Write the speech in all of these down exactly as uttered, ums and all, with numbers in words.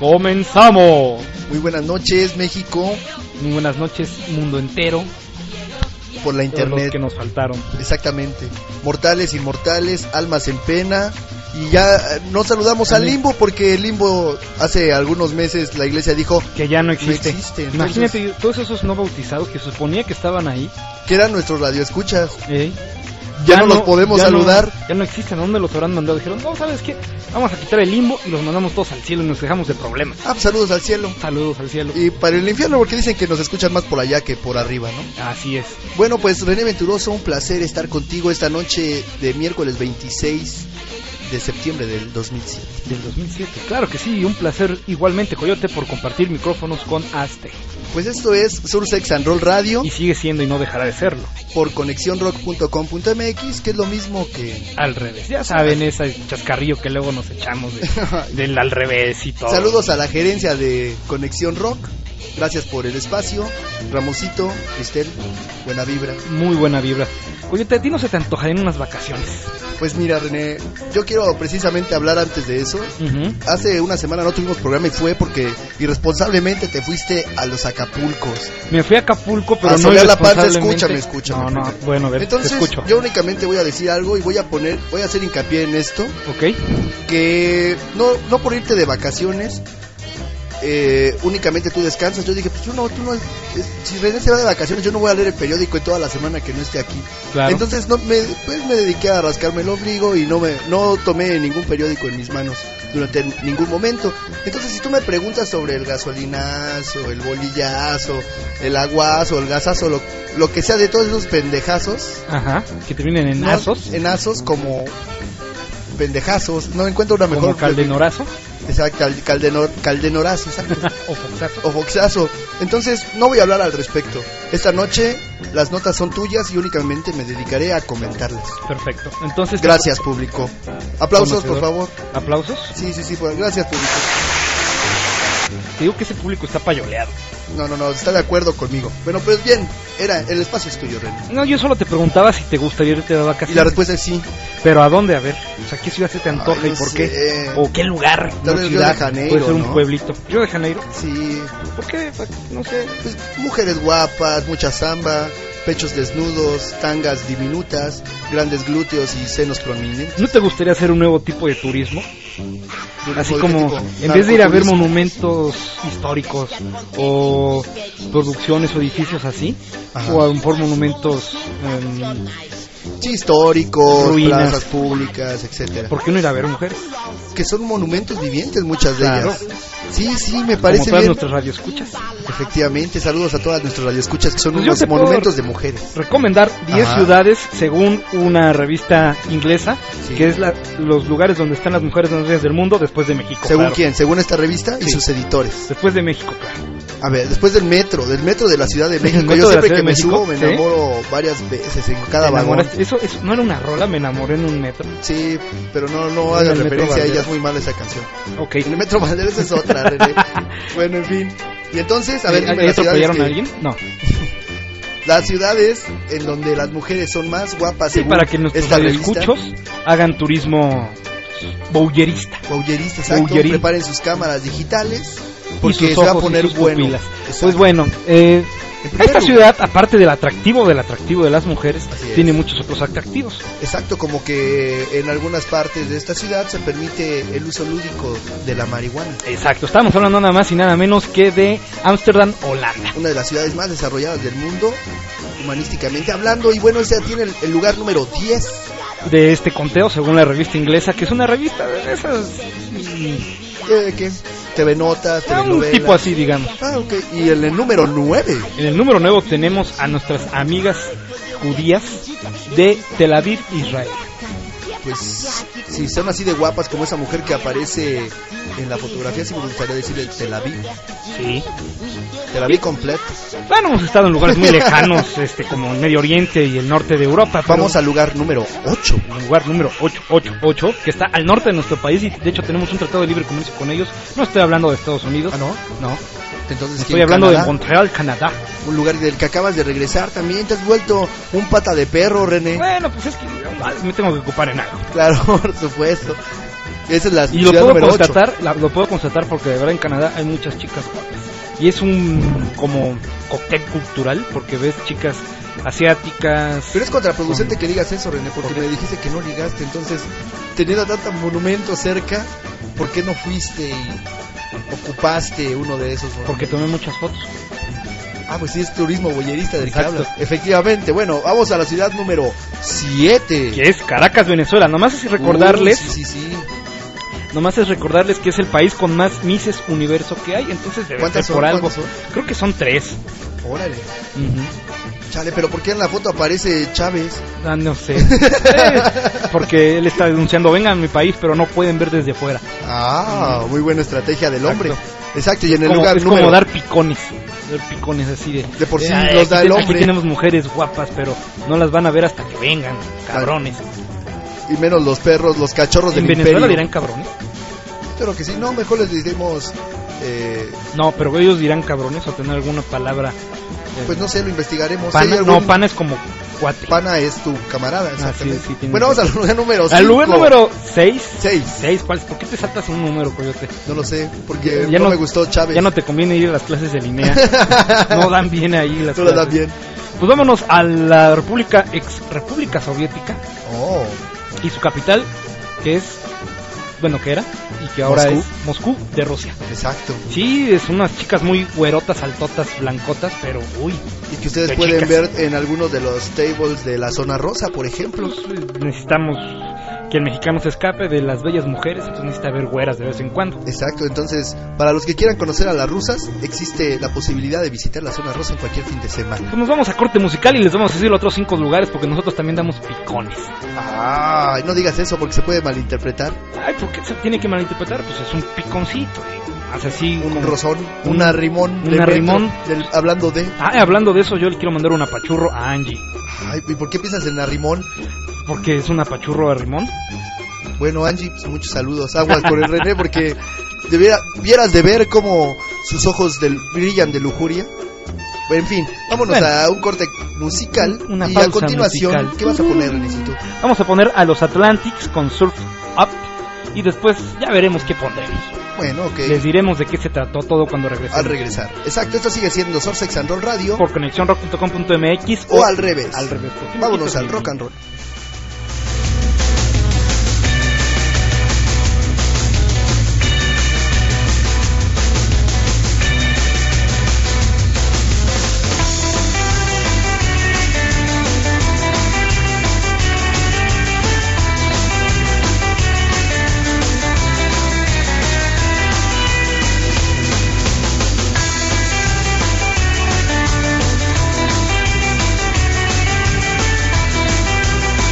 ¡Comenzamos! Muy buenas noches, México. Muy buenas noches, mundo entero. Por la internet. Los que nos faltaron. Exactamente. Mortales, inmortales, almas en pena. Y ya nos saludamos al Limbo, porque el Limbo hace algunos meses la iglesia dijo que ya no existe. No existe. Entonces, imagínate todos esos no bautizados que se suponía que estaban ahí, que eran nuestros radioescuchas. ¿Eh? Ya, ya no los podemos ya saludar. No, ya no existen. ¿A dónde los habrán mandado? Dijeron, no, ¿sabes qué? Vamos a quitar el Limbo y los mandamos todos al cielo y nos dejamos de problemas. Ah, pues saludos al cielo. Saludos al cielo. Y para el infierno, porque dicen que nos escuchan más por allá que por arriba, ¿no? Así es. Bueno, pues René Venturoso, un placer estar contigo esta noche de miércoles veintiséis de septiembre del dos mil siete. Del dos mil siete, claro que sí, un placer igualmente, Coyote, por compartir micrófonos con Aztec. Pues esto es Sursex and Roll Radio. Y sigue siendo y no dejará de serlo. Por conexión rock punto com punto m x, que es lo mismo que... Al revés, ya saben, ese chascarrillo que luego nos echamos de, del al revés y todo. Saludos a la gerencia de Conexión Rock. Gracias por el espacio. Ramosito, Cristel, buena vibra. Muy buena vibra. Coyote, ¿a ti no se te antojarían unas vacaciones? Pues mira, René, yo quiero precisamente hablar antes de eso. Uh-huh. Hace una semana no tuvimos programa y fue porque irresponsablemente te fuiste a los Acapulcos. Me fui a Acapulco, pero a no irresponsablemente. La panza, escúchame, escúchame. No, no, bueno, a ver, entonces, te escucho. Yo únicamente voy a decir algo y voy a poner, voy a hacer hincapié en esto. Ok. Que no, no por irte de vacaciones, Eh, únicamente tú descansas. Yo dije, pues yo no, tú no, si René se va de vacaciones, yo no voy a leer el periódico en toda la semana que no esté aquí. Claro. Entonces no me, pues me dediqué a rascarme el ombligo y no me, no tomé ningún periódico en mis manos durante ningún momento. Entonces si tú me preguntas sobre el gasolinazo, el bolillazo, el aguazo, el gasazo, lo, lo que sea de todos esos pendejazos, ajá, que terminen en no, azos, en azos como pendejazos, no encuentro una mejor. ¿Como caldenorazo? Exacto, cal, caldenor, caldenorazo, exacto. o foxazo. O foxazo. Entonces, no voy a hablar al respecto. Esta noche las notas son tuyas y únicamente me dedicaré a comentarlas. Perfecto. Entonces, gracias, te... público. Aplausos, por favor. ¿Aplausos? Sí, sí, sí, por... gracias, público. Te digo que ese público está payoleado. No, no, no, está de acuerdo conmigo. Bueno, pues bien, era, el espacio es tuyo, René. No, yo solo te preguntaba si te gustaría irte de vacaciones. Y la respuesta es sí. ¿Pero a dónde? A ver, o sea, ¿qué ciudad se te antoja? Ay, no y por sé. Qué? ¿O qué lugar? Tal vez Río de Janeiro, puede ser un ¿no? pueblito. ¿Río de Janeiro? Sí. ¿Por qué? No sé. Pues mujeres guapas, mucha samba, pechos desnudos, tangas diminutas, grandes glúteos y senos prominentes. ¿No te gustaría hacer un nuevo tipo de turismo? Así como, tipo, en vez de ir a ver monumentos históricos o producciones o edificios así, ajá, o a por monumentos um, sí, históricos, ruinas, plazas públicas, etcétera. ¿Por qué no ir a ver mujeres? Que son monumentos vivientes, muchas de claro. ellas. Sí, sí, me parece como todas bien. Nuestras radioescuchas. Efectivamente, saludos a todas nuestras radioescuchas que son pues unos monumentos de mujeres. Recomendar diez ciudades según una revista inglesa, sí, que es la, los lugares donde están las mujeres más bellas del mundo después de México. ¿Según claro. quién? Según esta revista y sí, sus editores. Después de México, claro. A ver, después del metro, del metro de la Ciudad de México. Yo siempre que me México, subo me ¿sí? enamoro varias veces en cada vagón. Eso, eso no era una rola, me enamoré en un metro. Sí, pero no, no hagas referencia a ella, es muy mala esa canción. Ok. En el metro Valderes es otra, René. Bueno, en fin. Y entonces, a ver, dime las ciudades que... a alguien? No. Las ciudades en donde las mujeres son más guapas. Sí, para que nuestros escuchos hagan turismo bowlerista. Bowlerista, exacto. Bowlerín. Preparen sus cámaras digitales porque se va a poner bueno. Pues bueno, eh, esta lugar, ciudad, aparte del atractivo del atractivo de las mujeres, tiene muchos otros atractivos. Exacto, como que en algunas partes de esta ciudad se permite el uso lúdico de la marihuana. Exacto, estamos hablando nada más y nada menos que de Ámsterdam, Holanda. Una de las ciudades más desarrolladas del mundo, humanísticamente hablando, y bueno, esa tiene el, el lugar número diez de este conteo, según la revista inglesa, que es una revista de esas... ¿Qué? ¿Qué? T V Notas, ah, un tipo así, digamos. Ah, ok. Y en el número nueve. En el número nueve tenemos a nuestras amigas judías de Tel Aviv, Israel. Pues si son así de guapas como esa mujer que aparece en la fotografía, sí me gustaría decirle Tel Aviv. Sí. Tel Aviv completo. Bueno, hemos estado en lugares muy lejanos, este, como el Medio Oriente y el norte de Europa. Vamos al lugar número ocho. El lugar número ocho, ocho, ocho, que está al norte de nuestro país y de hecho tenemos un tratado de libre comercio con ellos. No estoy hablando de Estados Unidos. ¿Ah, no? No. Entonces, estoy hablando Canadá? de Montreal, Canadá. Un lugar del que acabas de regresar también. Te has vuelto un pata de perro, René. Bueno, pues es que me tengo que ocupar en algo. Claro, por supuesto. Esa es la Y lo ciudad puedo número ocho. constatar, la- lo puedo constatar porque de verdad en Canadá hay muchas chicas guapas. Y es un como cóctel cultural porque ves chicas asiáticas. Pero es contraproducente con- que digas eso, René, porque ¿Por qué? me dijiste que no ligaste. Entonces, teniendo tanto monumento cerca, ¿por qué no fuiste y ocupaste uno de esos monumentos? Porque tomé muchas fotos. Ah, pues sí, es turismo boyerista del Exacto. que hablas. Efectivamente. Bueno, vamos a la ciudad número siete. Que es Caracas, Venezuela. Nomás es recordarles, Uh, sí, sí, sí. nomás es recordarles que es el país con más Misses Universo que hay. Entonces debe ¿Cuántas ser son? por algo. ¿Cuántas son? Creo que son tres. Órale. Ujú. Chale, pero ¿por qué en la foto aparece Chávez? Ah, no sé. Eh, porque él está denunciando, vengan a mi país, pero no pueden ver desde fuera. Ah, muy buena estrategia del hombre. Exacto. Exacto, y en el Como- lugar es número... como dar picones. Dar picones así de... De por sí "Ay, los da aquí el te- hombre". Aquí tenemos mujeres guapas, pero no las van a ver hasta que vengan, cabrones. Y menos los perros, los cachorros ¿En del Venezuela imperio. dirán cabrones? Pero que si no, mejor les diremos... Eh, No, pero ellos dirán cabrones o tener alguna palabra. eh, pues no sé, lo investigaremos. Si pana, hay no, algún- pana es como cuate. Pana es tu camarada, exactamente. sí, sí, tiene bueno, vamos sentido. al lugar número cinco. Al lugar número seis. seis. seis, ¿cuál? ¿Por qué te saltas un número, coyote? No lo sé, porque Ya no, no- me gustó Chávez. Ya no te conviene ir a las clases de línea. No dan bien ahí las No lo da clases. bien. Pues vámonos a la República, ex República Soviética Oh, y su capital, que es, bueno, que era, y que ahora Moscú. es Moscú, de Rusia. exacto. Sí, es unas chicas muy güerotas, altotas, blancotas, pero uy, Y que ustedes Qué pueden chicas. ver en algunos de los tables de la zona rosa, por ejemplo. pues, eh, necesitamos que el mexicano se escape de las bellas mujeres, entonces necesita ver güeras de vez en cuando. Exacto, entonces, para los que quieran conocer a las rusas, existe la posibilidad de visitar la zona rosa en cualquier fin de semana. Pues nos vamos a corte musical y les vamos a decir los otros cinco lugares porque nosotros también damos picones. Ah, no digas eso porque se puede malinterpretar. Ay, ¿por qué se tiene que malinterpretar? Pues es un piconcito, digo. Hace así Un como- rozón, un- un arrimón. de un metro, arrimón. del- hablando de... Ah, hablando de eso, yo le quiero mandar un apachurro a Angie. Ay, ¿y por qué piensas en arrimón? Porque es un apachurro a Rimón. Bueno, Angie, pues muchos saludos. Aguas por el René porque debiera, vieras de ver cómo sus ojos del, brillan de lujuria. En fin, vámonos Bueno. a un corte musical. Una y pausa a continuación, musical. ¿qué vas a poner, Renécito? Vamos a poner a los Atlantics con Surf Up y después ya veremos qué pondremos. Bueno, ok. Les diremos de qué se trató todo cuando regresemos. Al regresar. Exacto, esto sigue siendo Sorsex and Roll Radio. Por conexión rock punto com punto m x O al revés. Al revés. porque Vámonos me al quito rock and roll. Thank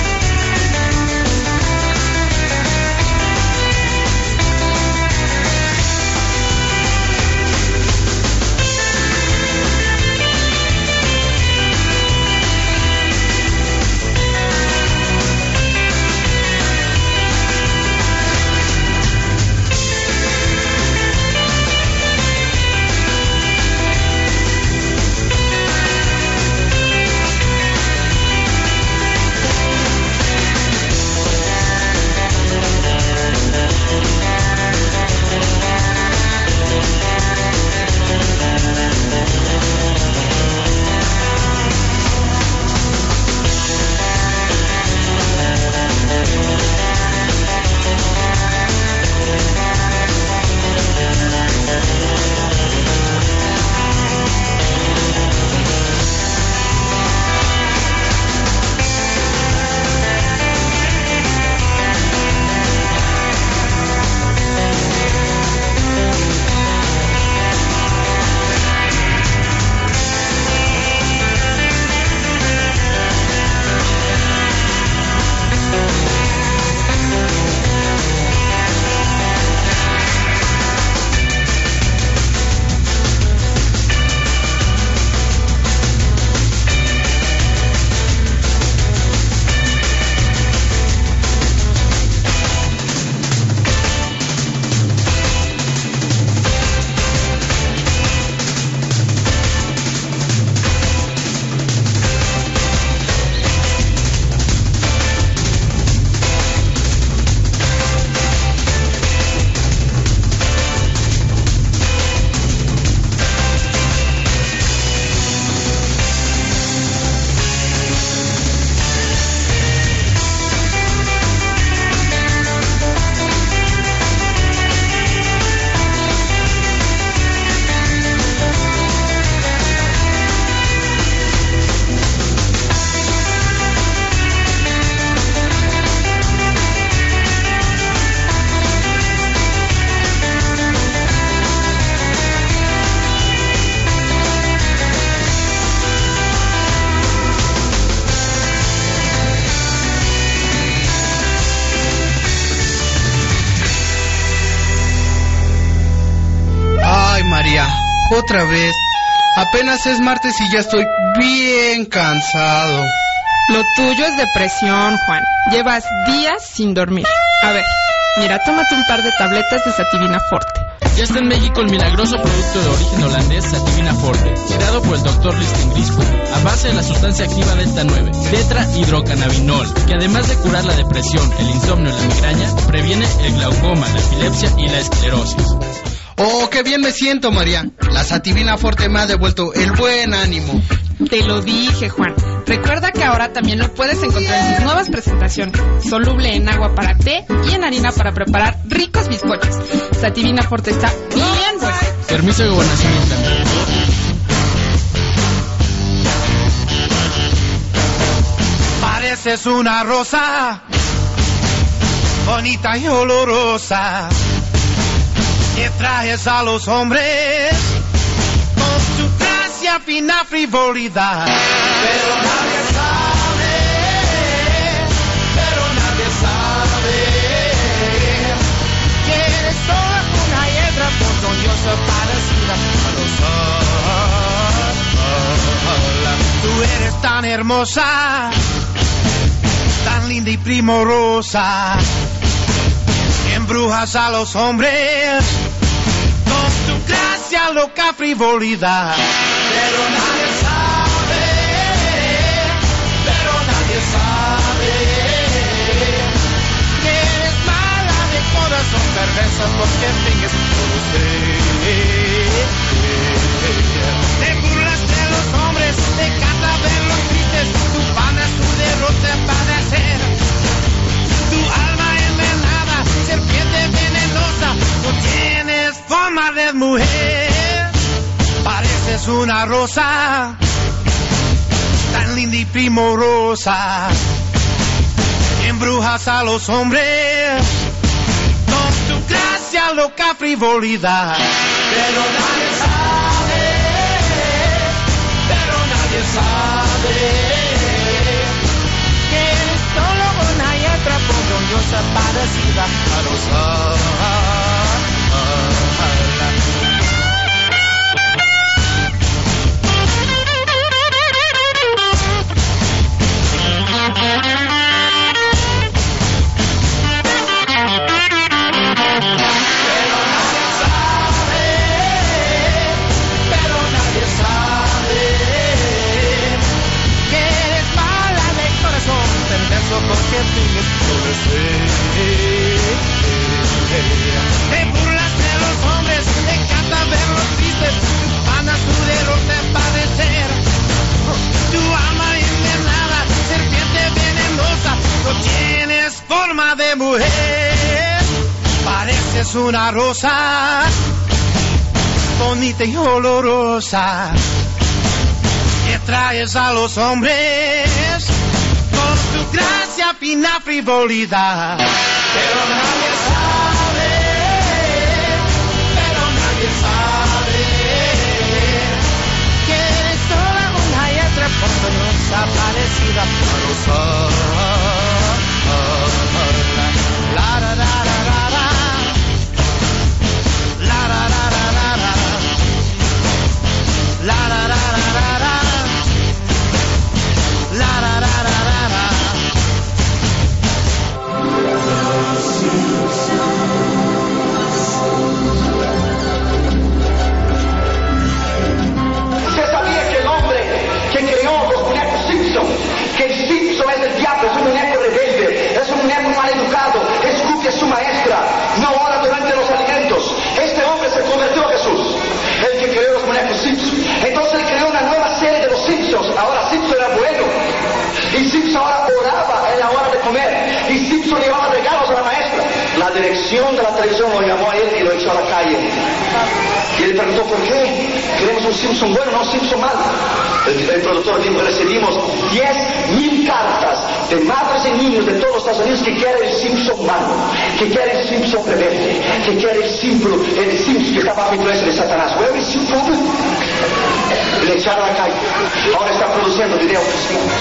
Otra vez. Apenas es martes y ya estoy bien cansado. Lo tuyo es depresión, Juan. Llevas días sin dormir. A ver, mira, tómate un par de tabletas de Sativina Forte. Ya está en México el milagroso producto de origen holandés Sativina Forte, creado por el doctor Listen Grisco, a base de la sustancia activa Delta nueve, tetrahidrocannabinol, que además de curar la depresión, el insomnio y la migraña, previene el glaucoma, la epilepsia y la esclerosis. Oh, qué bien me siento, María. La Sativina Forte me ha devuelto el buen ánimo. Te lo dije, Juan. Recuerda que ahora también lo puedes encontrar en sus nuevas presentaciones. Soluble en agua para té y en harina para preparar ricos bizcochos. Sativina Forte está bien buena. Permiso de gobernación también. Pareces una rosa, bonita y olorosa, que traes a los hombres con tu gracia, fina frivolidad. Pero nadie sabe, pero nadie sabe que eres toda una hiedra ponzoñosa parecida a los sol. Tú eres tan hermosa, tan linda y primorosa, que embrujas a los hombres con tu gracia, loca frivolidad. Pero nadie sabe, pero nadie sabe que eres mala de corazón, perversa porque finges por usted. Te burlas de los hombres, te encanta verlos tristes, tu pan es tu derrota padecer. Tu alma envenenada, serpiente venenosa, no tienes forma de mujer. Pareces una rosa, tan linda y primorosa, que embrujas a los hombres con tu gracia, loca frivolidad. Pero nadie sabe, pero nadie sabe que eres solo una y otra ponzoñosa parecida a los sol. Porque finges te burlas de los hombres, te encanta verlos tristes, ganas tu derrota padecer. Tu alma envenenada, serpiente venenosa, no tienes forma de mujer. Pareces una rosa, bonita y olorosa, que traes a los hombres con tu gracia, fina frivolidad. Pero nadie sabe, pero nadie sabe que eres toda una y otra ponzoñosa parecida a los sol. La la la la la la, la la la la la la, la la la la la la, la la la la la la. ¿Usted sabía que el hombre que creó los muñecos Simpson, que el Simpson es el diablo, es un muñeco rebelde, es un muñeco mal educado, escupe a su maestra, no ora durante los alimentos? Este hombre se convirtió a Jesús, el que creó los muñecos Simpson. Entonces él creó una nueva serie de los Simpsons. Ahora Simpson era bueno, y Simpson ahora oraba en la hora de comer, y Simpson llevaba regalos a la maestra. La dirección de la televisión lo llamó a él y lo echó a la calle. Y le preguntó por qué. Queremos un Simpson bueno, no un Simpson malo. El, el productor dijo: recibimos diez mil cartas de madres y niños de todos los Estados Unidos que quieren el Simpson malo, que quieren el Simpson rebelde, que quieren el Simpson, el Simpson que está bajo influencia de Satanás. Where is you from? Le echaron a la calle. Ahora está produciendo videos cristianos.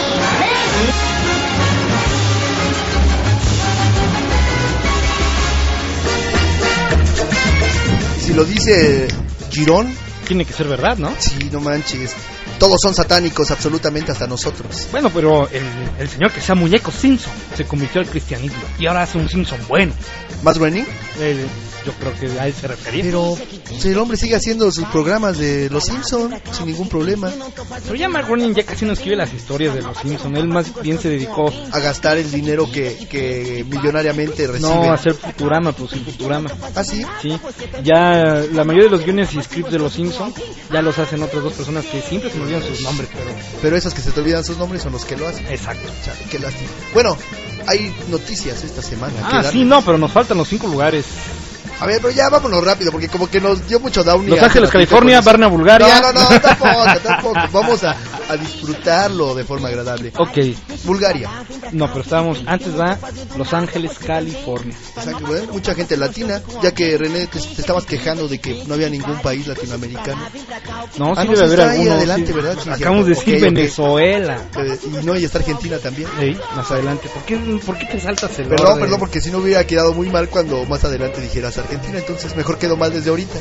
Si lo dice Girón, tiene que ser verdad, ¿no? Sí, no manches. Todos son satánicos, absolutamente, hasta nosotros. Bueno, pero el, el señor que sea muñeco Simpson se convirtió al cristianismo y ahora hace un Simpson bueno. ¿Más Groening? El, yo creo que a él se refería. Pero si el hombre sigue haciendo sus programas de Los Simpson sin ningún problema. Pero ya Matt Groening ya casi no escribe las historias de Los Simpson. Él más bien se dedicó a gastar el dinero que, que millonariamente recibe. No, a hacer Futurama, pues sí, Futurama. ¿Ah, sí? Sí. Ya la mayoría de los guiones y scripts de Los Simpson ya los hacen otras dos personas que siempre se me olvidan sus nombres, pero... Pero esos que se te olvidan sus nombres son los que lo hacen. Exacto. Chale, qué lástima. Bueno, hay noticias esta semana. Ah, sí, no, pero nos faltan los cinco lugares. A ver, pero ya vámonos rápido, porque como que nos dio mucho down. Los Ángeles, California, Varna, Bulgaria. No, no, no, tampoco, tampoco. Vamos a, a disfrutarlo de forma agradable. Ok. Bulgaria. No, pero estábamos, antes va Los Ángeles, California. Exacto, bueno, mucha gente latina, ya que René, te, te estabas quejando de que no había ningún país latinoamericano. No, sí ah, no, debe haber ahí alguno. adelante, Sí. ¿verdad? Sí, Acabamos de decir okay, Venezuela. Okay. Eh, y no, y está Argentina también. Sí, más adelante. ¿Por qué, ¿Por qué te saltas el Perdón, orden? perdón, porque si no hubiera quedado muy mal cuando más adelante dijeras Argentina, entonces mejor quedó mal desde ahorita.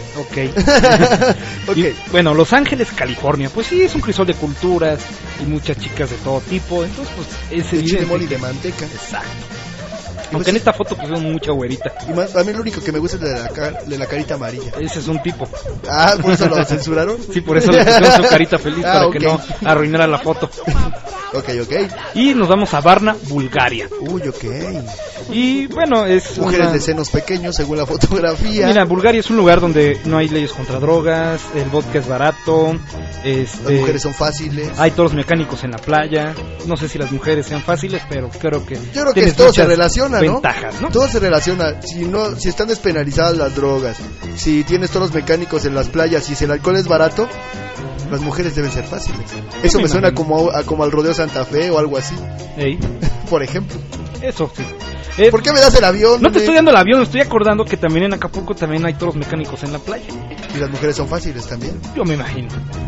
Ok. Okay. Y, bueno, Los Ángeles, California. Pues sí, es un crisol de culturas y muchas chicas de todo tipo. Entonces, pues es De chile, evidente mole y que- de manteca. Exacto. Y Aunque pues, en esta foto pusieron mucha güerita. y más, a mí lo único que me gusta es de la, car- de la carita amarilla. Ese es un tipo. Ah, ¿por eso lo censuraron? Sí, por eso le pusieron su carita feliz Ah, para ok. que no arruinara la foto. Ok, ok. Y nos vamos a Varna, Bulgaria. Uy, ok. Y bueno, es Mujeres una... de senos pequeños según la fotografía. Mira, Bulgaria es un lugar donde no hay leyes contra drogas, el vodka es barato, este, Las mujeres son fáciles. hay toros mecánicos en la playa. No sé si las mujeres sean fáciles, pero creo que Yo creo que tienes todo se muchas relaciona, ¿no? ventajas, ¿no? Todo se relaciona. Si no, si están despenalizadas las drogas, si tienes toros mecánicos en las playas y si el alcohol es barato, las mujeres deben ser fáciles. Eso me me suena imagino. como a, como al rodeo Santa Fe o algo así, Ey, por ejemplo. eso sí. Eh, ¿Por qué me das el avión? No te nene? estoy dando el avión, me estoy acordando que también en Acapulco también hay toros mecánicos en la playa. Y las mujeres son fáciles también. Yo me imagino.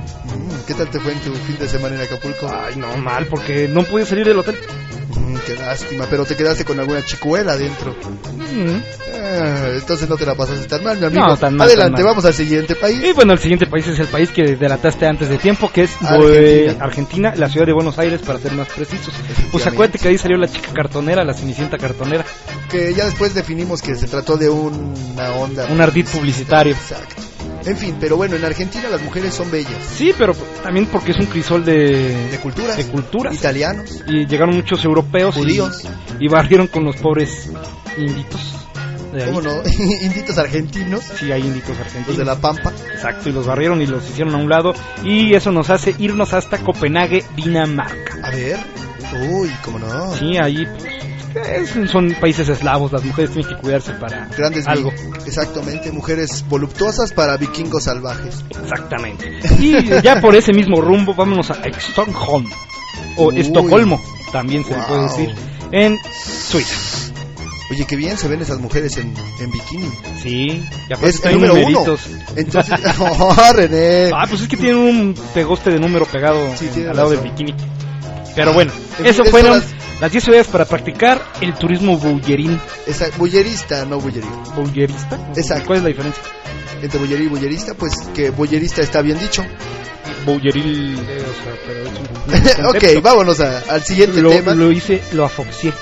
Mm, ¿Qué tal te fue en tu fin de semana en Acapulco? Ay, no, mal, porque no pude salir del hotel. Mm, qué lástima, pero te quedaste con alguna chicuela adentro. Mm. Ah, entonces no te la pasaste tan mal, mi amigo. No, tan mal, Adelante, tan mal. vamos al siguiente país. Y bueno, el siguiente país es el país que delataste antes de tiempo, que es Argentina. Bue- Argentina, la ciudad de Buenos Aires, para ser más precisos. Pues acuérdate que ahí salió la chica cartonera, la cenicienta cartonera, Que ya después definimos que se trató de una onda. un ardid publicitario. Exacto. En fin, pero bueno, en Argentina las mujeres son bellas. Sí, pero también porque es un crisol de, De culturas. de culturas. Italianos. Y llegaron muchos europeos y- Judíos. y, barrieron con los pobres inditos. De ahí. ¿Cómo no? Inditos argentinos. Sí, hay inditos argentinos. Los de la Pampa. Exacto, y los barrieron y los hicieron a un lado. Y eso nos hace irnos hasta Copenhague, Dinamarca. A ver. Uy, cómo no. Sí, ahí pues, es- son países eslavos, las mujeres tienen que cuidarse para Grandes algo. vi- Exactamente, mujeres voluptuosas para vikingos salvajes. Exactamente. Y ya por ese mismo rumbo, vámonos a Stockholm. O Uy. Estocolmo, también se le puede Wow. decir. En Suiza. Oye, qué bien se ven esas mujeres en, en bikini. Sí, y aparte Es el traen número uno. numeritos. Entonces, oh, René. Ah, pues es que tienen un pegoste de número pegado Sí, tiene al lado razón. del bikini. Pero bueno, En eso fin, fueron eso las diez ciudades para practicar el turismo bullerín. Esa, bullerista, no bullerín. ¿Bullerista? Exacto. ¿Cuál es la diferencia? Entre bullerí y bullerista, pues que bullerista está bien dicho. Bulleril, eh, o sea, pero es un Ok, concepto. vámonos a- al siguiente lo, tema. lo hice, lo afoxié.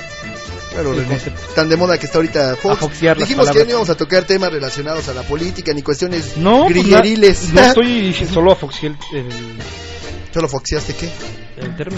Claro, el René, concepto. tan de moda que está ahorita Fox. Afoxiar las Dijimos que palabras. no íbamos a tocar temas relacionados a la política ni cuestiones No, pues, grilleriles. na- no estoy, solo afoxié el, el, ¿Solo foxeaste qué? el término.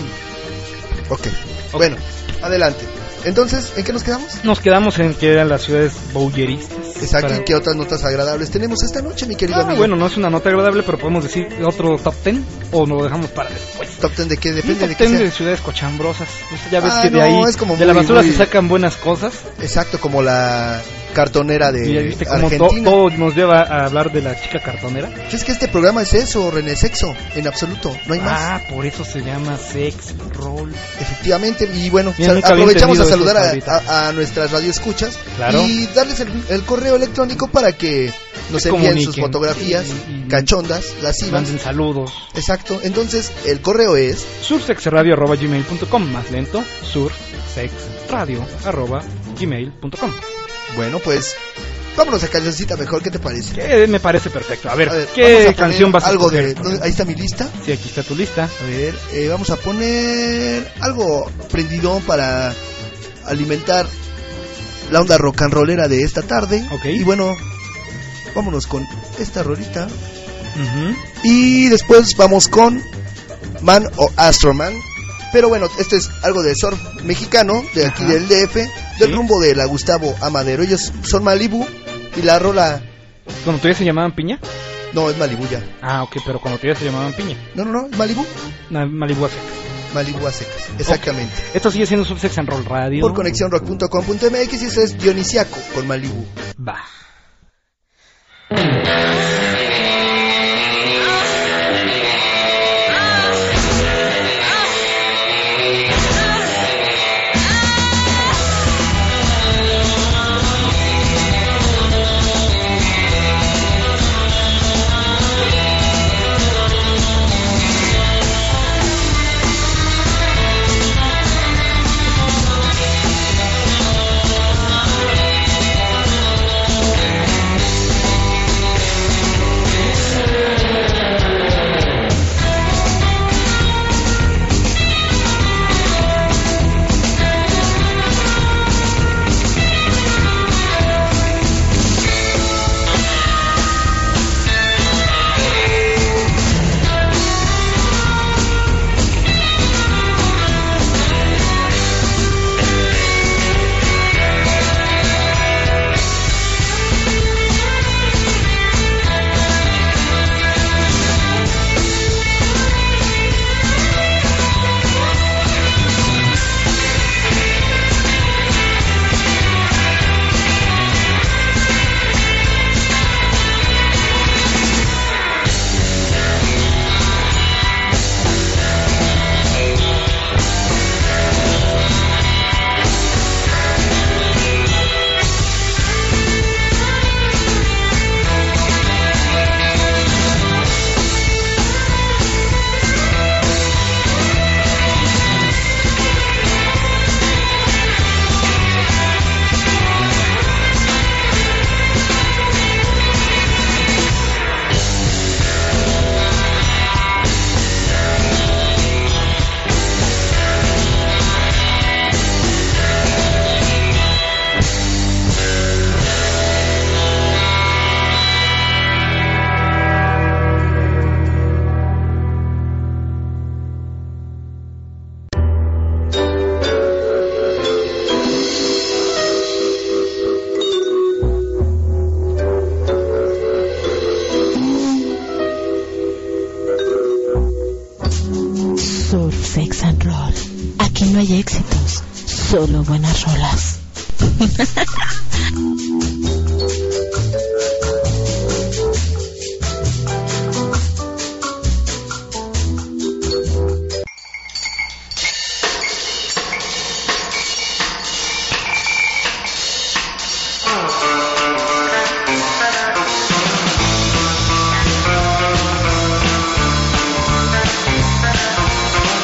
Ok, bueno, adelante. Entonces, ¿en qué nos quedamos? Nos quedamos en que eran las ciudades bulleristas. Exacto, Para- ¿y qué otras notas agradables tenemos esta noche, mi querido Ah, amigo? bueno, no es una nota agradable, pero podemos decir otro top ten o nos lo dejamos para después. ¿Top ten de qué? Un Depende top de qué ten sea. de ciudades cochambrosas. Pues ya ves Ah, que de no, ahí, es como de la muy, basura muy- se sacan buenas cosas. Exacto, como la cartonera de Y ya viste cómo to- Argentina. todo nos lleva a hablar de la chica cartonera. Es que este programa es eso, René, sexo, en absoluto, no hay más. Ah, por eso se llama sex roll. Efectivamente, y bueno, Mira, sal- nunca había aprovechamos a entendido saludar eso a, hasta a- a nuestras radioescuchas Claro. y darles el, el correo electrónico para que nos Se envíen sus comuniquen. fotografías Y- y- cachondas, lascivas. Manden saludos. Exacto, entonces el correo es sursexradio arroba gmail punto com, más lento, sursexradio arroba gmail punto com. bueno, pues vámonos a cancioncita mejor, ¿qué te parece? Que me parece perfecto. A ver, A ver, ¿qué vamos a canción poner vas a algo escoger? de, ¿dónde- ahí está mi lista. Sí, aquí está tu lista. A ver, eh, vamos a poner algo prendidón para alimentar la onda rock and rollera de esta tarde. Ok. Y bueno, vámonos con esta rolita. Ujú. Y después vamos con Man o Astroman. Pero bueno, esto es algo de surf mexicano, de aquí Ajá. del D F, del Sí. rumbo de la Gustavo Amadero. Ellos son Malibu y la rola... ¿Cuando todavía se llamaban piña? No, es Malibu ya. Ah, ok, pero cuando todavía se llamaban piña. No, no, no, es Malibu. Na- Malibu a secas. Malibu a secas, exactamente. Esto sigue siendo Subsex and Roll Radio. Por conexión rock punto com punto m x y eso es Dionisiaco con Malibu. Va. Sex and Roll. Aquí no hay éxitos, solo buenas rolas.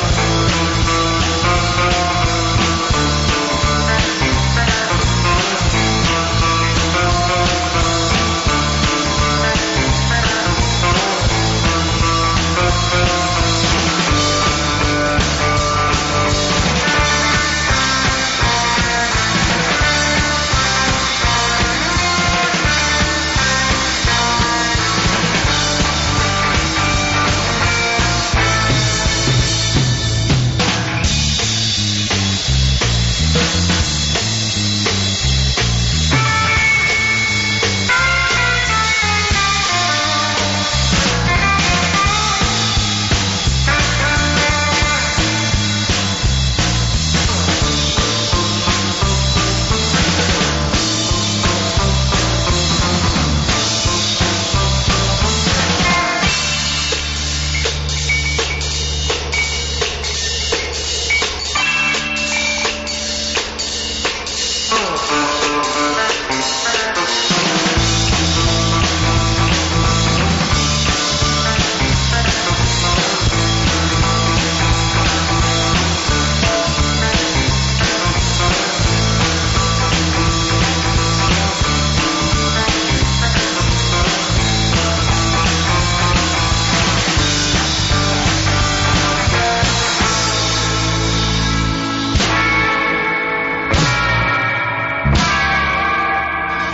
Thank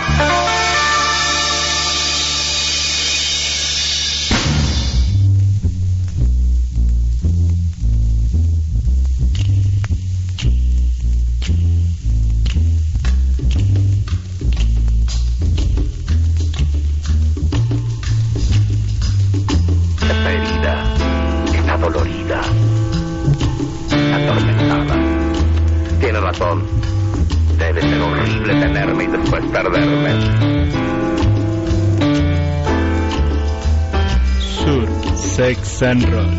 Debe ser horrible tenerme y después perderme. Sur, Sex and Roll.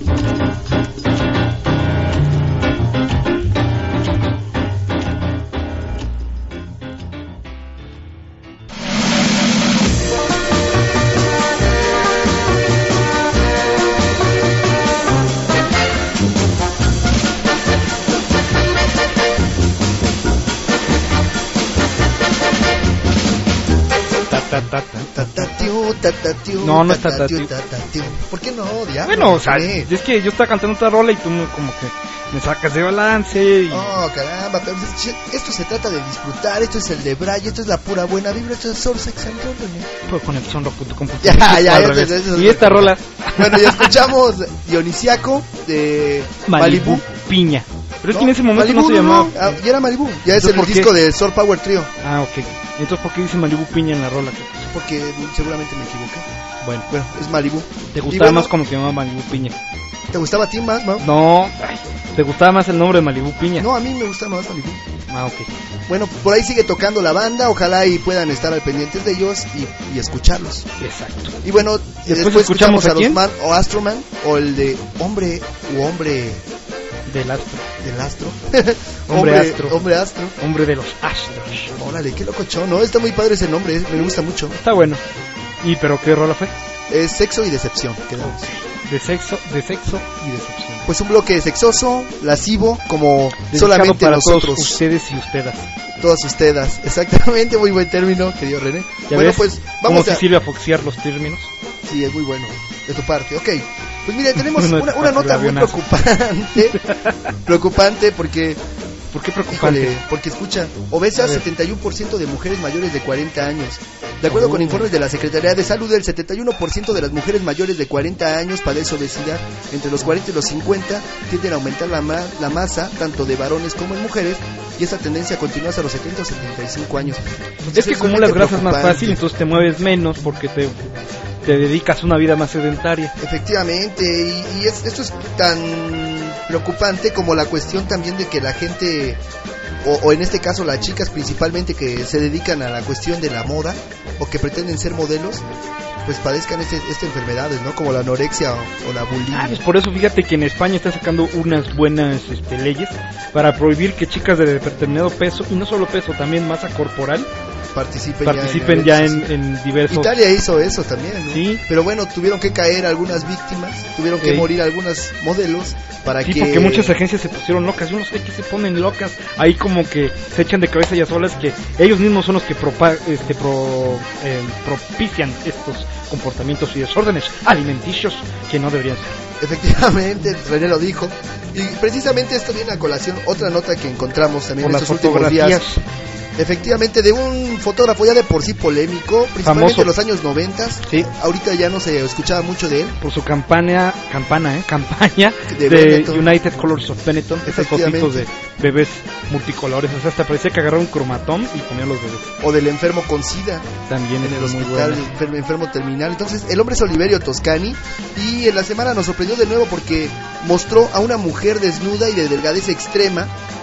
No, no es tatatiu. ¿Por qué no? Diablo, Bueno, o sea, sí. es que yo estaba cantando otra rola y tú me- como que me sacas de balance y... Oh, caramba, pero esto se trata de disfrutar, esto es el de Bray, esto es la pura buena vibra, esto es Soul Sex and Roll, René. Pues con el sonro punto com. Ya, ya, ya, Al eso- revés. eso es Y lo esta que- rola, Bueno, ya escuchamos Dionisiaco de Malibu, Malibu. Piña. Pero es que en ese momento Malibu, no se llamaba... Ah, ya era Malibu, ya es Entonces, el ¿por qué? disco de Soul Power Trio. Ah, ok. Entonces, ¿por qué dice Malibu Piña en la rola? Porque seguramente me equivoqué. Bueno, Bueno, es Malibu. ¿te Y gustaba bueno, más como se llamaba Malibu Piña? ¿Te gustaba a ti más, no? No, ay, ¿te gustaba más el nombre de Malibu Piña? No, a mí me gusta más Malibu. Ah, ok. Bueno, por ahí sigue tocando la banda, ojalá y puedan estar al pendientes de ellos y, y escucharlos. Exacto. Y bueno, Después después, escuchamos escuchamos a a, los quién? Man o Astroman o el de Hombre u Hombre Del astro. del Astro. Hombre Astro. Hombre Astro. Hombre de los astros. Órale, qué locochón, ¿no? Está muy padre ese nombre, eh, me gusta mucho. Está bueno. ¿Y pero qué rola fue? Es Sexo y Decepción, quedamos. De sexo, de sexo y decepción. Pues un bloque sexoso, lascivo, como Dedicado solamente para nosotros. todos ustedes y ustedes. Todas ustedes, exactamente, muy buen término, querido René. ¿Ya Bueno, ves pues cómo vamos se a... sirve a foxear los términos? Sí, es muy bueno, de tu parte, ok. Pues mire, tenemos No, una, no, una el nota muy avionazo. preocupante. Preocupante porque... ¿Por qué preocupante? Híjole, porque escucha, obesas A ver. setenta y uno por ciento de mujeres mayores de cuarenta años. De acuerdo Oh. con informes de la Secretaría de Salud, el setenta y uno por ciento de las mujeres mayores de cuarenta años padece obesidad. Entre los cuarenta y los cincuenta tienden a aumentar la, ma- la masa, tanto de varones como en mujeres, y esta tendencia continúa hasta los setenta o setenta y cinco años. Entonces, Es que es como realmente las grasas más preocupante. fácil, entonces te mueves menos porque te, te dedicas a una vida más sedentaria. Efectivamente, y, y es- esto es tan preocupante como la cuestión también de que la gente, o, o en este caso las chicas principalmente que se dedican a la cuestión de la moda o que pretenden ser modelos, pues padezcan este, estas enfermedades, ¿no? Como la anorexia o, o la bulimia. Ah, pues por eso fíjate que en España está sacando unas buenas este, leyes para prohibir que chicas de determinado peso, y no solo peso, también masa corporal, participen, participen ya ya en, en, eventos. en diversos... Italia hizo eso también, ¿no? Sí. Pero bueno, tuvieron que caer algunas víctimas, tuvieron que Sí. morir algunas modelos para Sí, que... porque muchas agencias se pusieron locas, yo no sé qué se ponen locas, ahí como que se echan de cabeza ya solas que ellos mismos son los que propa- este, pro- eh, propician estos comportamientos y desórdenes alimenticios que no deberían ser. Efectivamente, René lo dijo. Y precisamente esto viene a colación otra nota que encontramos también Por en las estos últimos días. fotografías. Efectivamente, de un fotógrafo ya de por sí polémico, principalmente Famoso. en los años noventa. Sí. Ahorita ya no se escuchaba mucho de él. Por su campaña, campaña, ¿eh? campaña De de, Benetton. United Colors of Benetton, esas Efectivamente. fotitos de bebés multicolores, o sea, hasta parecía que agarraron un cromatón y ponían los bebés. O del enfermo con SIDA También en el es muy hospital, bueno. enfermo, enfermo terminal. Entonces, el hombre es Oliverio Toscani. Y en la semana nos sorprendió de nuevo porque mostró a una mujer desnuda y de delgadez extrema.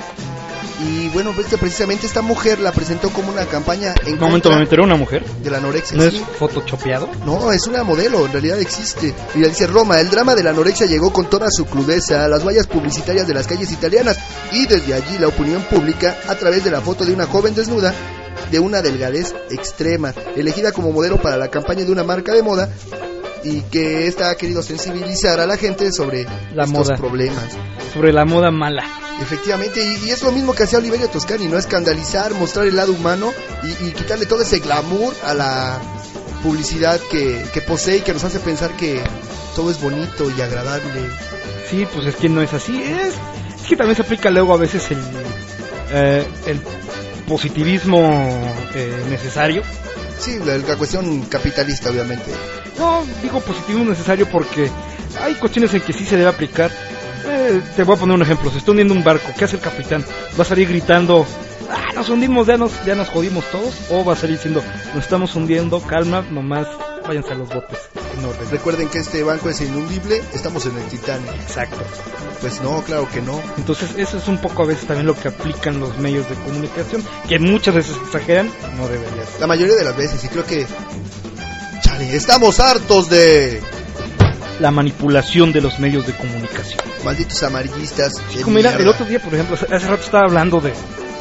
Y bueno, pues que precisamente esta mujer la presentó como una campaña en Momento, contra momento, ¿era una mujer? de la anorexia. ¿No es sí. photoshopeado? No, es una modelo, en realidad existe. Mira, dice Roma, el drama de la anorexia llegó con toda su crudeza a las vallas publicitarias de las calles italianas y desde allí la opinión pública a través de la foto de una joven desnuda de una delgadez extrema, elegida como modelo para la campaña de una marca de moda y que esta ha querido sensibilizar a la gente sobre La estos moda. problemas. Sobre la moda mala. Efectivamente, y, y es lo mismo que hacía Oliverio Toscani, ¿no? Escandalizar, mostrar el lado humano y, y quitarle todo ese glamour a la publicidad que, que posee y que nos hace pensar que todo es bonito y agradable. Sí, pues es que no es así. Es, es que también se aplica luego a veces el, eh, el positivismo eh, necesario. Sí, la, la cuestión capitalista, obviamente. No, digo positivismo necesario porque hay cuestiones en que sí se debe aplicar. Eh, te voy a poner un ejemplo. Se está hundiendo un barco. ¿Qué hace el capitán? ¿Va a salir gritando, ah, nos hundimos, ya nos, ya nos jodimos todos? ¿O va a salir diciendo, nos estamos hundiendo, calma, nomás váyanse a los botes en orden? Recuerden que este banco es inundible, estamos en el Titanic. Exacto. Pues no, claro que no. Entonces eso es un poco a veces también lo que aplican los medios de comunicación, que muchas veces exageran, no debería ser. La mayoría de las veces, y creo que... Chale, estamos hartos de... la manipulación de los medios de comunicación. Malditos amarillistas. Sí, como mira, el otro día, por ejemplo, hace, hace rato estaba hablando de...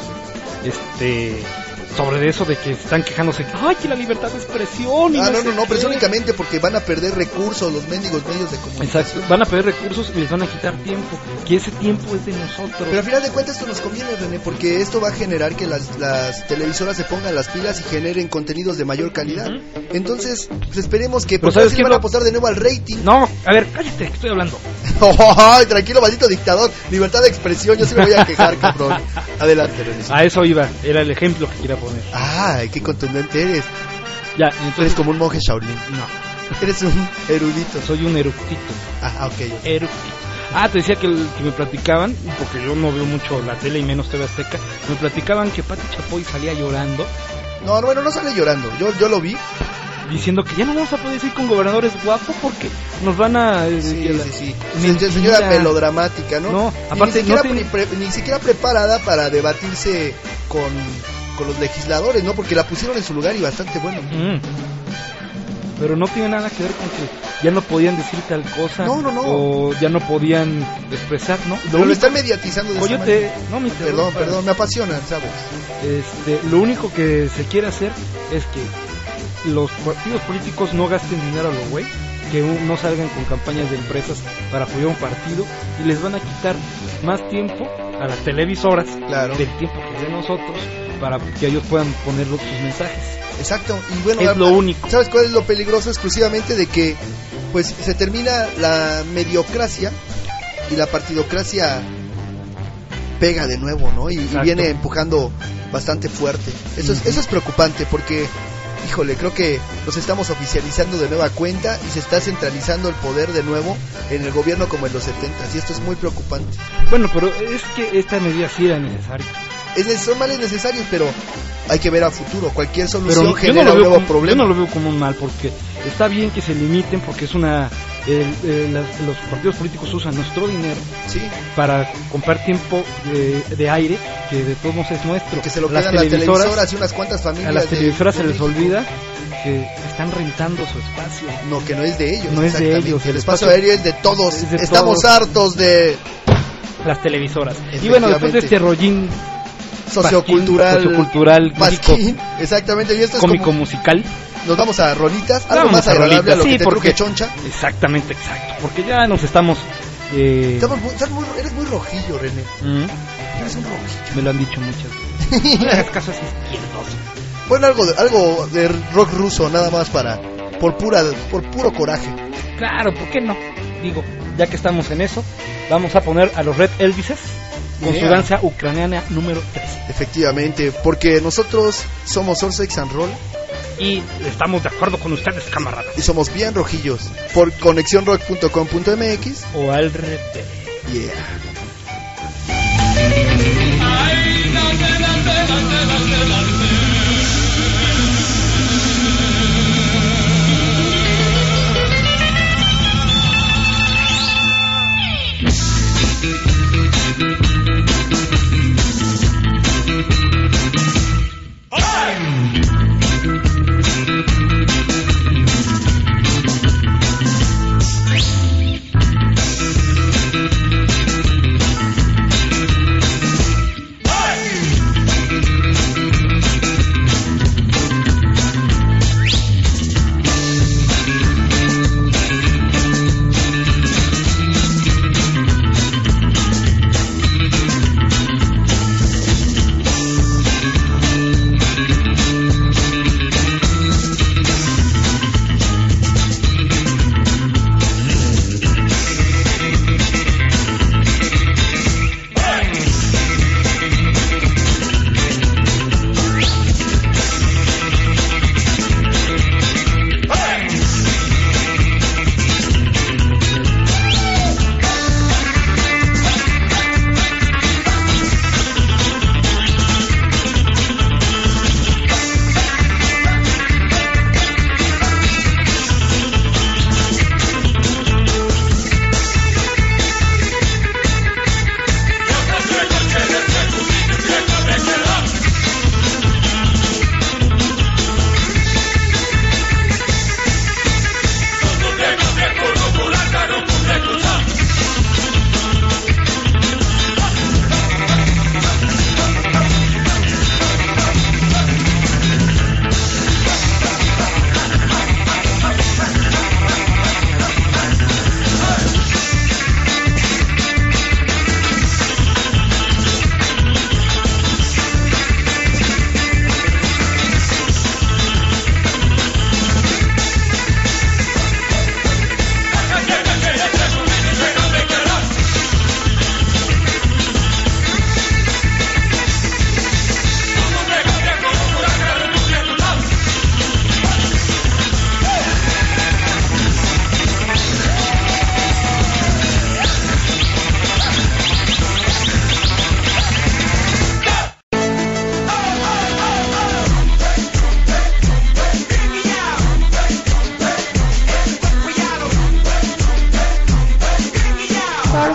Este... sobre eso de que están quejándose, ay, que la libertad de expresión. Y ah, no, no, no, no, pero es únicamente porque van a perder recursos los mendigos medios de comunicación. Exacto, van a perder recursos y les van a quitar tiempo, que ese tiempo es de nosotros. Pero al final de cuentas esto nos conviene, René, porque esto va a generar que las, las televisoras se pongan las pilas y generen contenidos de mayor calidad. Uh-huh. Entonces, pues esperemos que... Pero ¿sabes qué qué van no? a apostar de nuevo al rating. No, a ver, cállate, que estoy hablando. Ay, tranquilo, maldito dictador. Libertad de expresión, yo sí me voy a quejar, cabrón. Adelante, René. A eso iba, era el ejemplo que quería poner. Ay, qué contundente eres. Ya, entonces... Eres como un monje Shaolin. No. Eres un erudito. Soy un erudito. Ah, ok. Erudito. Ah, te decía que, que me platicaban, porque yo no veo mucho la tele y menos T V Azteca, me platicaban que Pati Chapoy salía llorando. No, bueno, no sale llorando, yo yo lo vi. Diciendo que ya no vamos a poder ir con gobernadores guapos porque nos van a... Eh, sí, la, sí, sí. Mentira. Señora melodramática, ¿no? No, aparte... Ni siquiera, no te... pre, ni siquiera preparada para debatirse con, con los legisladores, ¿no? Porque la pusieron en su lugar y bastante bueno. Mm. Pero no tiene nada que ver con que ya no podían decir tal cosa. No, no, no. O ya no podían expresar, ¿no? Pero lo, lo están mediatizando de Oye, esa te... no, me Perdón, perdón, me apasionan, ¿sabes? Este, lo único que se quiere hacer es que los partidos políticos no gasten dinero a lo güey, que no salgan con campañas de empresas para apoyar un partido y les van a quitar más tiempo a las televisoras, claro, del tiempo que es de nosotros, para que ellos puedan poner sus mensajes. Exacto, y bueno, es lo único. ¿Sabes cuál es lo peligroso? Exclusivamente de que pues se termina la mediocracia y la partidocracia pega de nuevo, ¿no? Y, y viene empujando bastante fuerte. Eso es, uh-huh. eso es preocupante porque, híjole, creo que nos estamos oficializando de nueva cuenta y se está centralizando el poder de nuevo en el gobierno como en los setentas, y esto es muy preocupante. Bueno, pero es que esta medida sí era necesaria. Es, son males necesarios, pero hay que ver a futuro. Cualquier solución pero genera no un nuevo como, problema. Yo no lo veo como un mal, porque está bien que se limiten, porque es una... El, el, las, los partidos políticos usan nuestro dinero, sí, para comprar tiempo de, de aire, que de todos modos es nuestro. Que se lo las quedan las televisoras y unas cuantas familias. A las televisoras de, se les olvida que están rentando su espacio. No, que no es de ellos. No es de ellos. El, el espacio aéreo es de todos. Es de Estamos todos. hartos de... las televisoras. Y bueno, después de este rollín sociocultural, pasquín, sociocultural pasquín, exactamente, y esto es cómico como, musical. Nos vamos a rolitas, algo vamos más agradable rolitas, a lo sí, que te porque, truje choncha. Exactamente, exacto, porque ya nos estamos... Eh... Estamos muy, estás muy, eres muy rojillo, René. ¿Mm? Eres un rojillo. Me lo han dicho muchas veces. No hagas caso, es izquierdoso. Bueno, algo de, algo de rock ruso, nada más para... Por, pura, por puro coraje. Claro, ¿por qué no? Digo, ya que estamos en eso, vamos a poner a los Red Elvises con yeah. su danza ucraniana número tres. Efectivamente, porque nosotros somos All Sex and Roll. Y estamos de acuerdo con ustedes, camaradas. Y somos bien rojillos. Por conexión rock punto com punto m x o al revés. Yeah.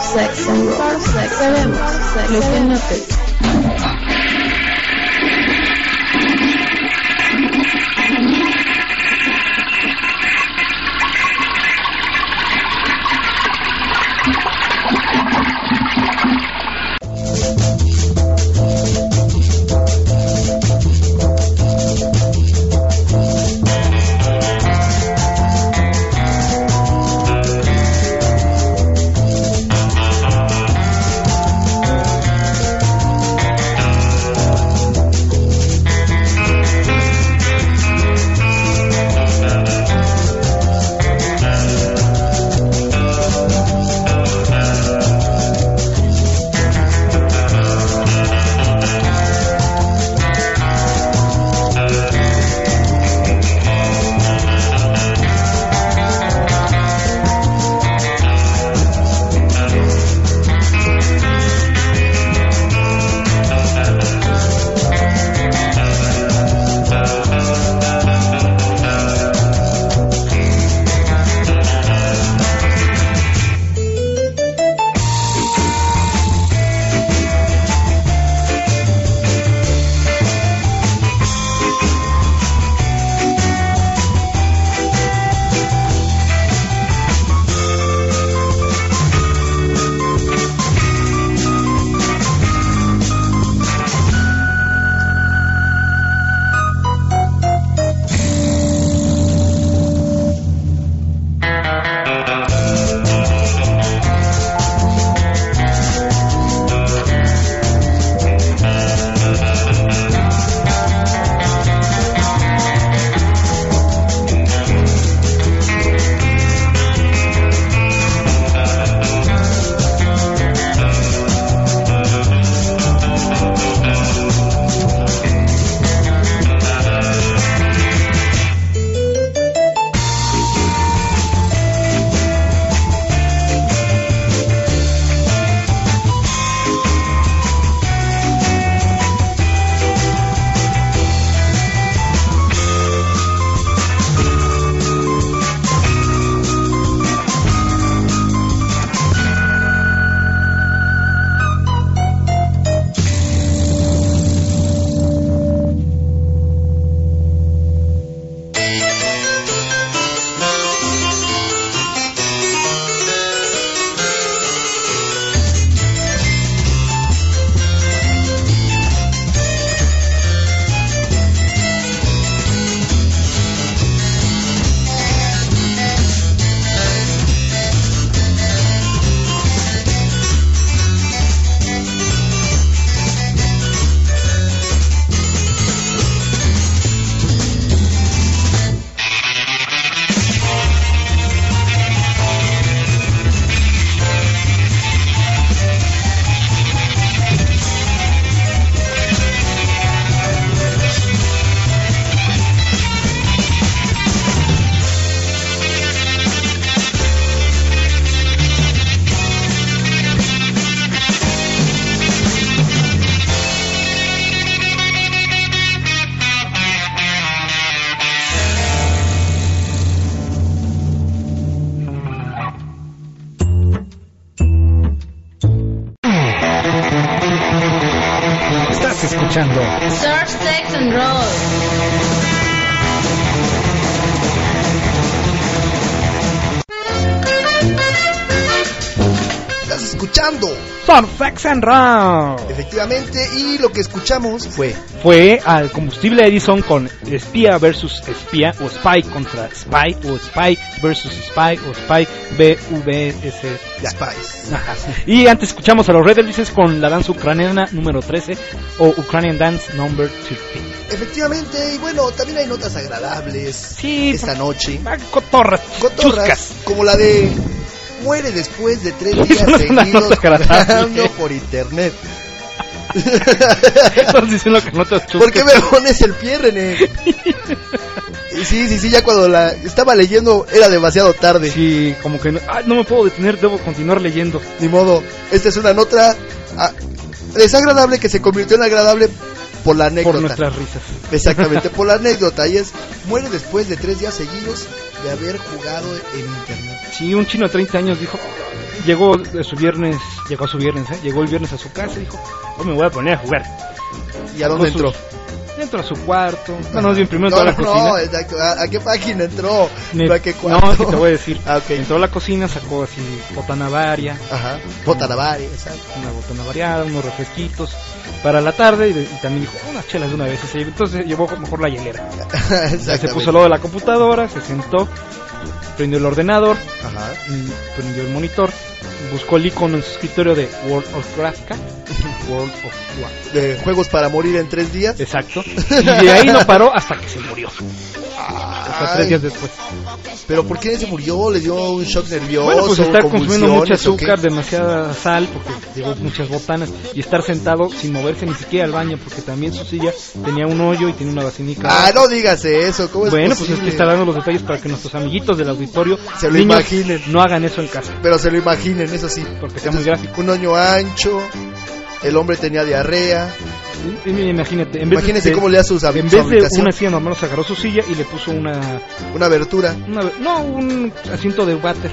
Sex and Roll. Sabemos lo que no te gusta. escuchando Surf, Sex and Roll. Estás escuchando Surf, Sex and Roll. Efectivamente, y lo que escuchamos fue Fue al combustible Edison con espía versus espía, o spy contra spy, o spy versus spy, o spy B V S. Spice. Ajá. Y antes escuchamos a los Red Elvises con la danza ucraniana número trece, o Ukrainian Dance Number trece. Efectivamente, y bueno, también hay notas agradables Sí, esta noche. Cotorras, Cotorras, chuscas. como la de muere después de tres días Eso no es una seguidos nota agradable. grabando por internet. Estás diciendo que notas chuscas. ¿Por qué me pones el pie, René? Sí, sí, sí, ya cuando la estaba leyendo era demasiado tarde. Sí, como que no, ah, no me puedo detener, debo continuar leyendo. Ni modo, esta es una nota ah, desagradable que se convirtió en agradable por la anécdota. Por nuestras risas. Exactamente, por la anécdota. Y es muere después de tres días seguidos de haber jugado en internet. Sí, un chino de treinta años dijo, llegó de su viernes, llegó a su viernes, ¿eh? llegó el viernes a su casa y dijo, hoy me voy a poner a jugar. ¿Y a dónde entró? Entró a su cuarto. No, no, bien, primero entró no, a la cocina. No, exacto. ¿A, ¿A qué página entró? Me, ¿A qué cuarto? No, sí te voy a decir. Ah, okay. Entró a la cocina, sacó así botana varia. Ajá, botana varia, exacto. Una botana variada, unos refresquitos para la tarde y, de, y también dijo, unas chelas de una vez. Entonces llevó mejor la hielera. Se puso al lado de la computadora, se sentó, prendió el ordenador, ajá, prendió el monitor, buscó el icono en su escritorio de World of Warcraft. World of Warcraft. De juegos para morir en tres días. Exacto. Y de ahí no paró hasta que se murió. Hasta tres días después. ¿Pero por qué se murió? ¿Le dio un shock nervioso? Bueno, pues estar consumiendo mucho azúcar, demasiada sal, porque llevó muchas botanas, y estar sentado sin moverse ni siquiera al baño, porque también su silla tenía un hoyo y tenía una vacinica. Ah, no digas eso, ¿cómo es Bueno, posible? Pues es que está dando los detalles para que nuestros amiguitos del auditorio se lo imaginen. No hagan eso en casa. Pero se lo imaginen, eso sí. Porque sea muy gráfico. Un hoyo ancho, el hombre tenía diarrea. Imagínate, en Imagínese vez de, cómo le da sus en vez de una silla normal, se agarró su silla y le puso una una abertura, una, no, un asiento de váter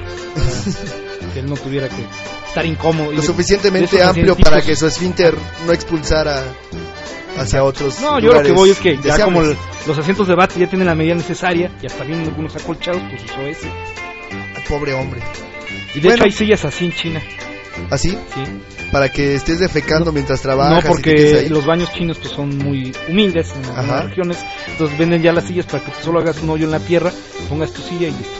que él no tuviera que estar incómodo, lo suficientemente amplio para que su esfínter no expulsara hacia otros. No, yo lo que voy es que ya como el, los asientos de váter ya tienen la medida necesaria y hasta bien algunos acolchados, pues usó ese. Pobre hombre. Y de bueno, hecho hay sillas así en China. ¿Así? Sí. Para que estés defecando no, mientras trabajas. No, porque los baños chinos pues son muy humildes en algunas regiones. Entonces venden ya las sillas para que tú solo hagas un hoyo en la tierra, pongas tu silla y listo.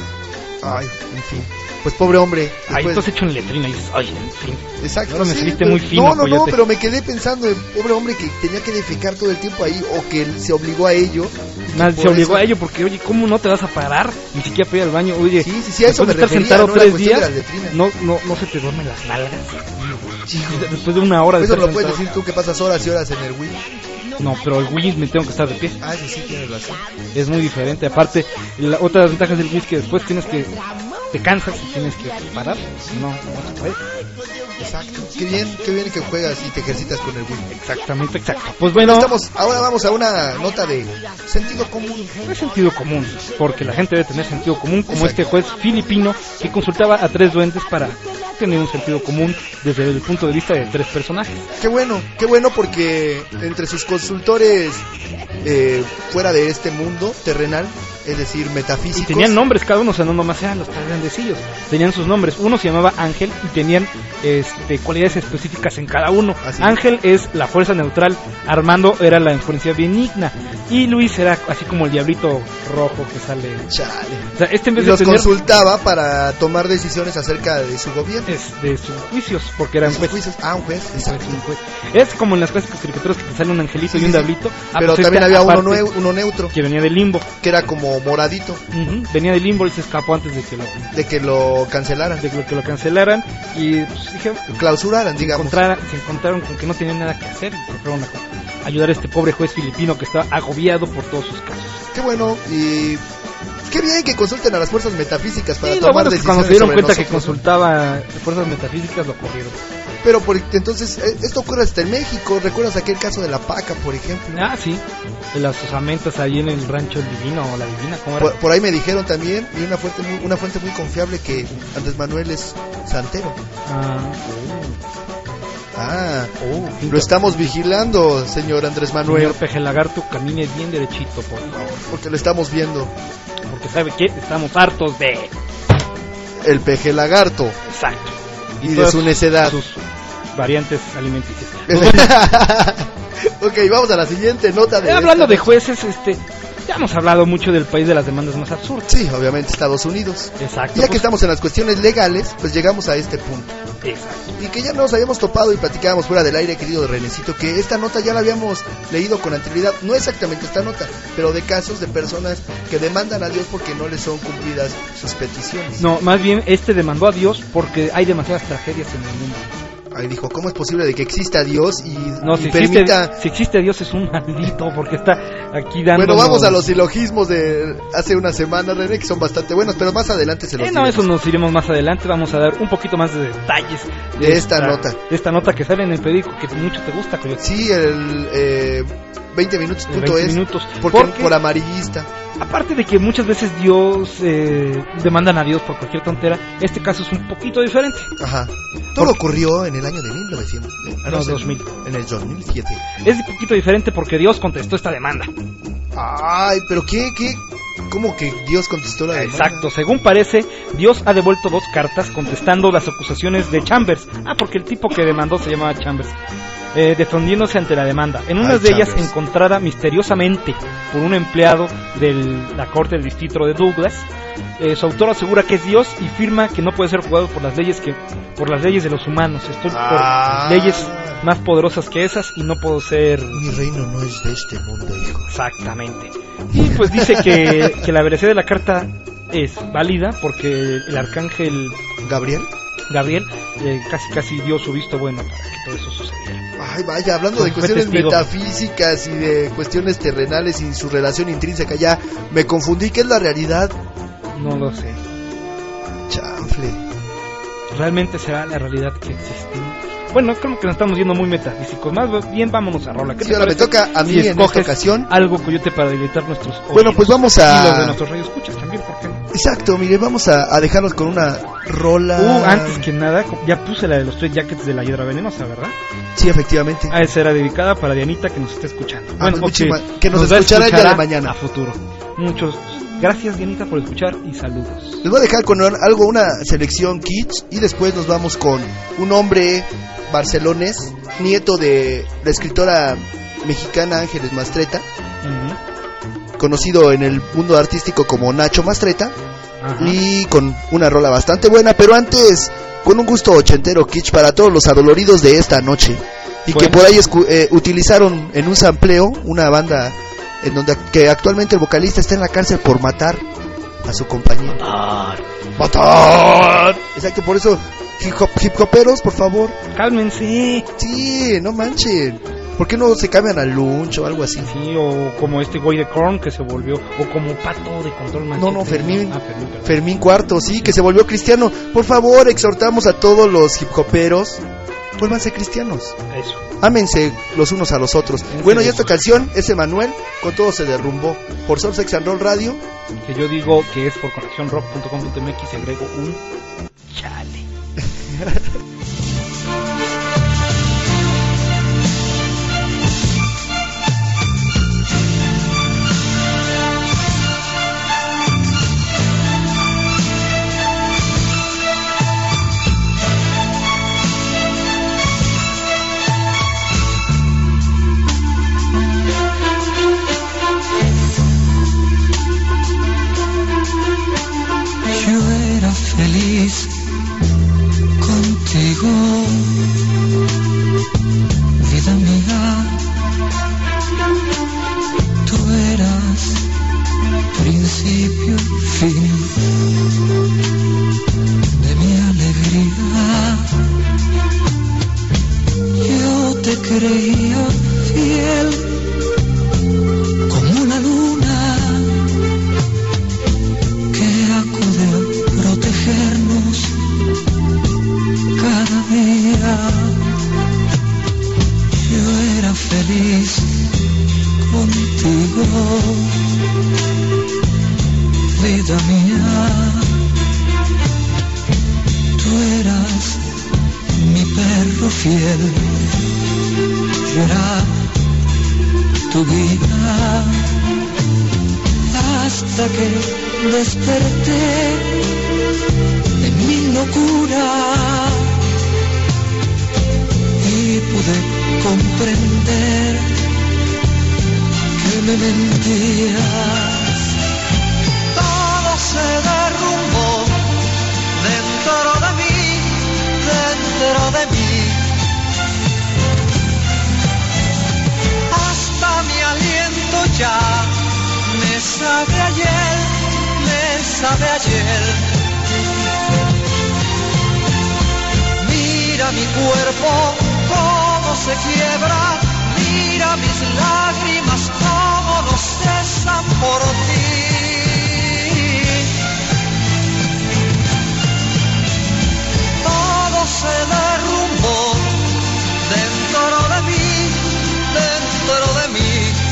Ay, en fin. Pues pobre hombre. Ahí tú has hecho en letrina y dices, ay, en fin. Exacto. Ahora me sí, saliste pero, muy fino. No, no, coyote. no, pero me quedé pensando en pobre hombre que tenía que defecar todo el tiempo ahí o que se obligó a ello. Más, se obligó eso... a ello porque, oye, ¿cómo no te vas a parar? Ni siquiera para ir al baño. Oye, sí, sí, sí, a eso me estar refería, sentado no tres días, de no, no, no se te duermen las nalgas. Sí, después de una hora de eso estar lo puedes sentado. decir tú que pasas horas y horas en el Wii. No, pero el Wii me tengo que estar de pie. Ah, sí, sí, tienes razón. Es muy diferente. Aparte, la, otra de las ventajas del Wii es que después tienes que... te cansas y tienes que parar. No, no se puede. Exacto. Qué bien, qué bien que juegas y te ejercitas con el Wii. Exactamente, exacto. Pues bueno, estamos, ahora vamos a una nota de sentido común. No es sentido común, porque la gente debe tener sentido común, como exacto. Este juez filipino que consultaba a tres duendes para tener un sentido común desde el punto de vista de tres personajes. Qué bueno, qué bueno, porque entre sus consultores eh, fuera de este mundo terrenal, es decir, metafísicos. Y tenían nombres cada uno, o sea, no nomás eran los tres grandecillos. Tenían sus nombres. Uno se llamaba Ángel y tenían este, cualidades específicas en cada uno. Así Ángel es la fuerza neutral, Armando era la influencia benigna y Luis era así como el diablito rojo que sale. Chale. O sea, este en vez y de los tener... consultaba para tomar decisiones acerca de su gobierno. Es de sus juicios, porque eran jueces. Juicios. Ah, un juez. Exacto. Un juez. Es como en las clásicas caricaturas que te sale un angelito sí, y un diablito. Ah, pero pues también este, había uno, nue- uno neutro. Que venía del limbo. Que era como moradito. Uh-huh. Venía del limbo y se escapó antes de que lo... De que lo cancelaran. De que lo, que lo cancelaran y pues, dije... Clausuraran, digamos. Se encontraron con que no tenían nada que hacer y se fueron a ayudar a este pobre juez filipino que estaba agobiado por todos sus casos. Qué bueno, y... Qué bien que consulten a las fuerzas metafísicas para sí, tomar bueno, decisiones. Cuando se dieron cuenta nosotros, que consultaba ¿no? fuerzas metafísicas, lo corrieron. Pero por, entonces, esto ocurre hasta en México. ¿Recuerdas aquel caso de la Paca, por ejemplo? Ah, sí. De las osamentas ahí en el rancho El Divino o La Divina, ¿cómo era? Por, por ahí me dijeron también, y una fuente muy, una fuente muy confiable, que Andrés Manuel es santero. Ah, oh. Ah, oh, lo estamos vigilando, señor Andrés Manuel. Señor Peje Lagarto, camine bien derechito, por favor. Porque lo estamos viendo. Porque ¿sabe qué? Estamos hartos de... El Peje Lagarto. Exacto. Y, y de su necedad. Sus variantes alimenticias. Pues bueno. Ok, vamos a la siguiente nota de... Eh, hablando de jueces, este... ya hemos hablado mucho del país de las demandas más absurdas. Sí, obviamente Estados Unidos. Exacto. Y ya pues, que estamos en las cuestiones legales, pues llegamos a este punto. Exacto. Y que ya nos habíamos topado y platicábamos fuera del aire, querido Renecito, que esta nota ya la habíamos leído con anterioridad. No exactamente esta nota, pero de casos de personas que demandan a Dios porque no les son cumplidas sus peticiones. No, más bien este demandó a Dios porque hay demasiadas tragedias en el mundo. Ahí dijo, ¿cómo es posible de que exista Dios y, No, y si, permita... existe, si existe Dios es un maldito, porque está aquí dando... Bueno, vamos a los silogismos de hace una semana, René, que son bastante buenos, pero más adelante se los eh, No, diremos. eso nos iremos más adelante, vamos a dar un poquito más de detalles de esta, esta nota. De esta nota que sale en el periódico que mucho te gusta, Coyote. Sí, el eh, veinte minutos punto veinte es, minutos. porque, Porque, por amarillista. Aparte de que muchas veces Dios eh, demandan a Dios por cualquier tontera, este caso es un poquito diferente. Ajá. Todo Porque... ocurrió en el año de mil novecientos. No, no, dos mil. En el dos mil siete. Es un poquito diferente porque Dios contestó esta demanda. Ay, pero qué, qué, ¿cómo que Dios contestó la demanda? Exacto, según parece, Dios ha devuelto dos cartas contestando las acusaciones de Chambers. Ah, porque el tipo que demandó se llamaba Chambers. Eh, defendiéndose ante la demanda. En una Ay, de ellas, Chambers. encontrada misteriosamente por un empleado de la corte del distrito de Douglas, eh, su autor asegura que es Dios y firma que no puede ser juzgado por las leyes que por las leyes de los humanos. Estoy Ah. por leyes más poderosas que esas y no puedo ser... Mi reino no es de este mundo, hijo. Exactamente. Y pues dice que, que la veracidad de la carta es válida porque el arcángel Gabriel Gabriel eh, casi casi dio su visto bueno para que todo eso sucediera. Ay, vaya, hablando de Fue cuestiones testigo. metafísicas y de cuestiones terrenales y su relación intrínseca, ya me confundí. ¿Qué es la realidad? No lo sé. Chanfle. ¿Realmente será la realidad que existe? Bueno, creo que nos estamos yendo muy metafísicos. Más bien, vámonos a rola. ¿Qué Sí, te ahora me parece toca a mí si en esta escoges ocasión. algo, Coyote, para deleitar nuestros oídos? Bueno, pues vamos a- Y los de nuestros radioescuchas también, ¿por qué no? Exacto, mire, vamos a, a dejarnos con una rola. Uh, antes que nada, ya puse la de los Straight Jackets de la Hiedra Venenosa, ¿verdad? Sí, efectivamente. Ah, esa era dedicada para Dianita que nos está escuchando. Ah, o muchísimas- que nos va a escuchará el día de escuchar mañana. a futuro. Muchos gracias, Dianita, por escuchar y saludos. Les voy a dejar con algo, una selección kitsch, y después nos vamos con un hombre barcelonés, nieto de la escritora mexicana Ángeles Mastretta, Uh-huh. conocido en el mundo artístico como Nacho Mastretta, Ajá. y con una rola bastante buena, pero antes con un gusto ochentero kitsch para todos los adoloridos de esta noche, y Bueno. que por ahí escu- eh, utilizaron en un sampleo una banda en donde que actualmente el vocalista está en la cárcel por matar a su compañero. Matar. ¡Matar! Exacto, por eso, hip hop, hip hoperos, por favor. Cálmense. Sí, no manchen. ¿Por qué no se cambian al lunch o algo así? Sí, o como este güey de Korn que se volvió, o como Pato de Control No, Machete. no, Fermín. Ah, Fermín, perdón. Fermín Cuarto, sí, que se volvió cristiano. Por favor, exhortamos a todos los hip hoperos, vuélvanse cristianos. Eso. Ámense los unos a los otros. Sí, Bueno, sí, y esta sí. canción es Emanuel, con todo se derrumbó. Por Soul Sex and Roll Radio. Que yo digo que es por conexión rock punto com punto m x y agrego un chale. Yo era feliz contigo, vida mía. Tú eras principio y fin de mi alegría. Yo te creía fiel como la luna que acude a protegernos cada día. Yo era feliz contigo, vida mía. Tú eras mi perro fiel, yo era tu guía, hasta que desperté de mi locura y pude comprender que me mentías. Todo se derrumbó dentro de mí, dentro de mí. Hasta mi aliento ya me sabe ayer, me sabe ayer. Mira mi cuerpo cómo se quiebra, mira mis lágrimas cómo no cesan por ti. Todo se derrumbó dentro de mí, dentro de mí.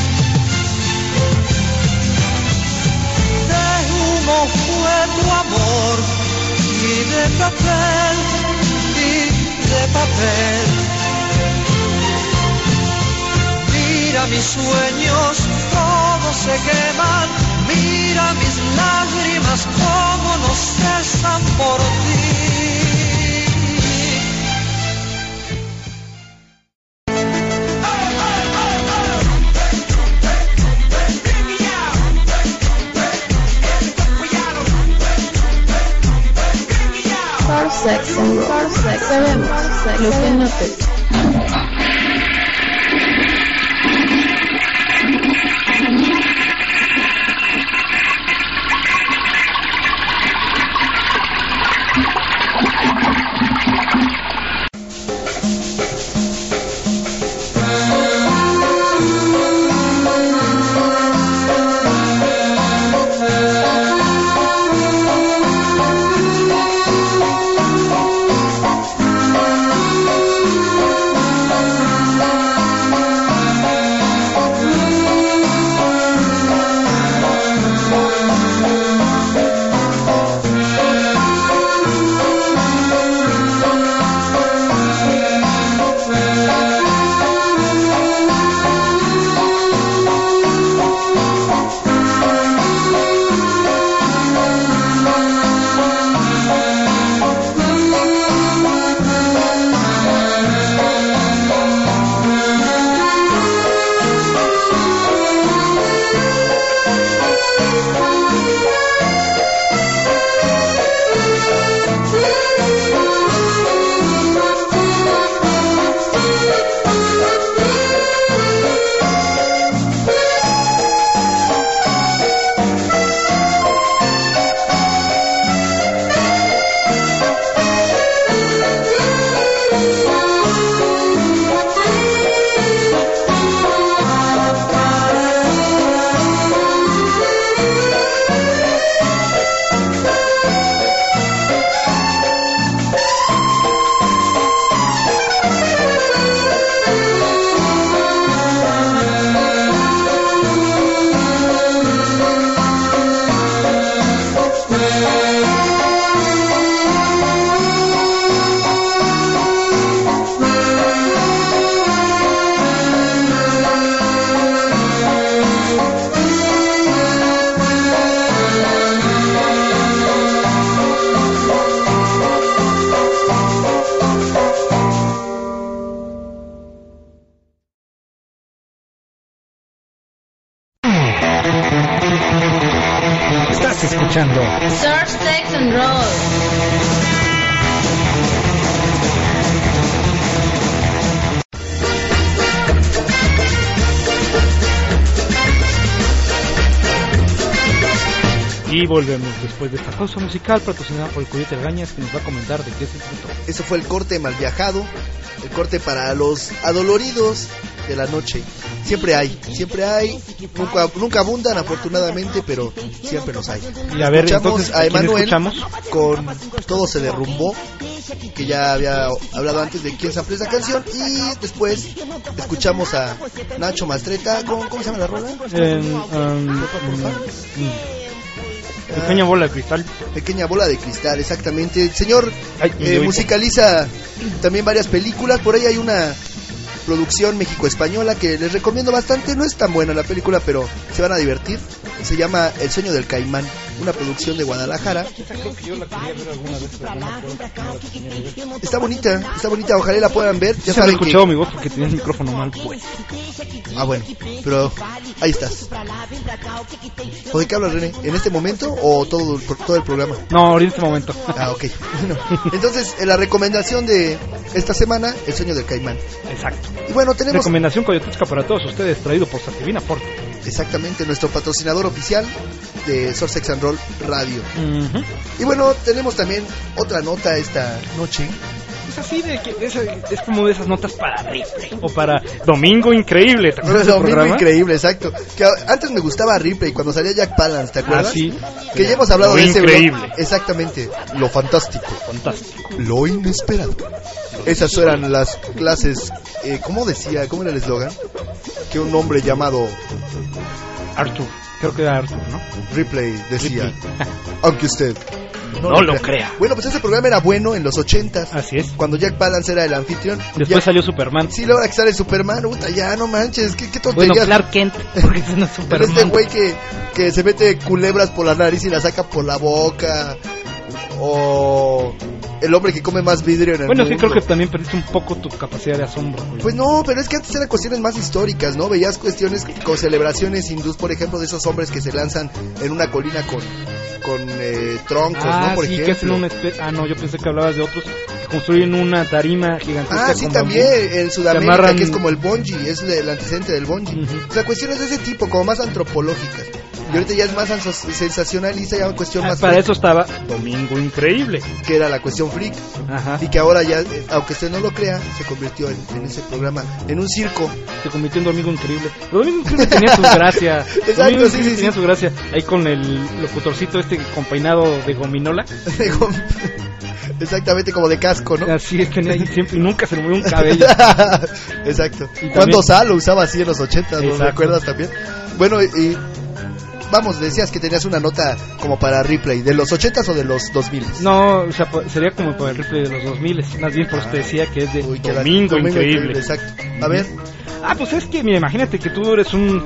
De humo fue tu amor y de papel, y de papel. Mira mis sueños cómo se queman, mira mis lágrimas cómo no cesan por ti. Sex and roll. Sex, sabemos lo que no te... escuchando Surf, Sex and Roll. Y volvemos después de esta pausa musical patrocinada por el Coyote Gañas, que nos va a comentar de qué se trató. Eso fue el corte mal viajado, el corte para los adoloridos de la noche. Siempre hay, siempre hay, nunca, nunca abundan afortunadamente, pero siempre los hay. Y a ver, escuchamos entonces, a Emanuel escuchamos? Con Todo se derrumbó, que ya había hablado antes de quién sampló esa canción, y después escuchamos a Nacho Mastreta con, ¿cómo se llama la rola? Eh, um, um, Pequeña bola de cristal. Pequeña bola de cristal, exactamente. El señor Ay, eh, musicaliza también varias películas. Por ahí hay una producción México-española que les recomiendo bastante. No es tan buena la película, pero se van a divertir. Se llama El sueño del caimán, una producción de Guadalajara. Está bonita, está bonita, ojalá la puedan ver. Ya se me ha saben escuchado que... mi voz porque tenía el micrófono mal puesto. Ah, bueno, pero ahí estás. ¿O de qué hablas, René? ¿En este momento o todo, todo el programa? No, en este momento. Ah, ok. Bueno, entonces, en la recomendación de esta semana, El sueño del caimán. Exacto. Y bueno, tenemos... Recomendación coyotesca para todos ustedes, traído por Sativina Forte. Exactamente, nuestro patrocinador oficial de Surf, Sex and Roll Radio. Uh-huh. Y bueno, tenemos también otra nota esta noche. Es así de que es, es como de esas notas para Ripley o para Domingo Increíble, ¿te acuerdas del Domingo programa? Increíble, exacto. Que a- antes me gustaba Ripley cuando salía Jack Palance, ¿te acuerdas? Ah, sí. Que ya hemos hablado Lo de ese increíble. blo- Exactamente, lo fantástico, Fantástico. lo inesperado. Esas eran las clases, eh, ¿cómo decía? ¿Cómo era el eslogan? Que un hombre llamado Arthur, creo que era Arthur, ¿no? Ripley decía, Ripley. aunque usted No lo crea. Bueno, pues ese programa era bueno en los ochentas, Así es. cuando Jack Palance era el anfitrión. Después Ya- salió Superman. Sí, luego que sale Superman, puta, ya no manches, qué, qué Bueno, tonterías. Clark Kent, porque ese no es Pero Superman. este güey que, que se mete culebras por la nariz y la saca por la boca. O el hombre que come más vidrio en el Bueno, sí, mundo. creo que también perdiste un poco tu capacidad de asombro. güey. Pues no, pero es que antes eran cuestiones más históricas, ¿no? Veías cuestiones con celebraciones hindús, por ejemplo, de esos hombres que se lanzan en una colina con, con eh, troncos, ah, ¿no? Por sí, ejemplo. que hacen una especie... Ah, no, yo pensé que hablabas de otros que construyen una tarima gigantesca. Ah, sí, con también bambú. en Sudamérica, amarran- que es como el bungee, es el antecedente del bungee. Ujú. O sea, cuestiones de ese tipo, como más antropológicas. Y ahorita ya es más anso- sensacionalista, ya una cuestión Ah, más para freak, eso estaba Domingo Increíble. que era la cuestión freak. Ajá. Y que ahora ya, eh, aunque usted no lo crea, se convirtió en, en ese programa, en un circo. Se convirtió en Domingo Increíble. Pero Domingo Increíble tenía su gracia. Exacto, Domingo sí, Increíble sí, tenía sí. su gracia. Ahí con el locutorcito este con peinado de gominola. Exactamente, como de casco, ¿no? Así es, tenía ahí siempre y nunca se le movió un cabello. Exacto. Y Cuando también- Sal lo usaba así en los ochenta, ¿no? Exacto. ¿Recuerdas también? Bueno, y, y vamos, decías que tenías una nota como para Ripley, ¿de los ochentas o de los dos mil? No, o sea, po- sería como para el replay de los dos mil. Más bien por eso te decía que es de Uy, que era- Domingo, Increíble. Exacto. A ver, Ah, pues es que, mira, imagínate que tú eres un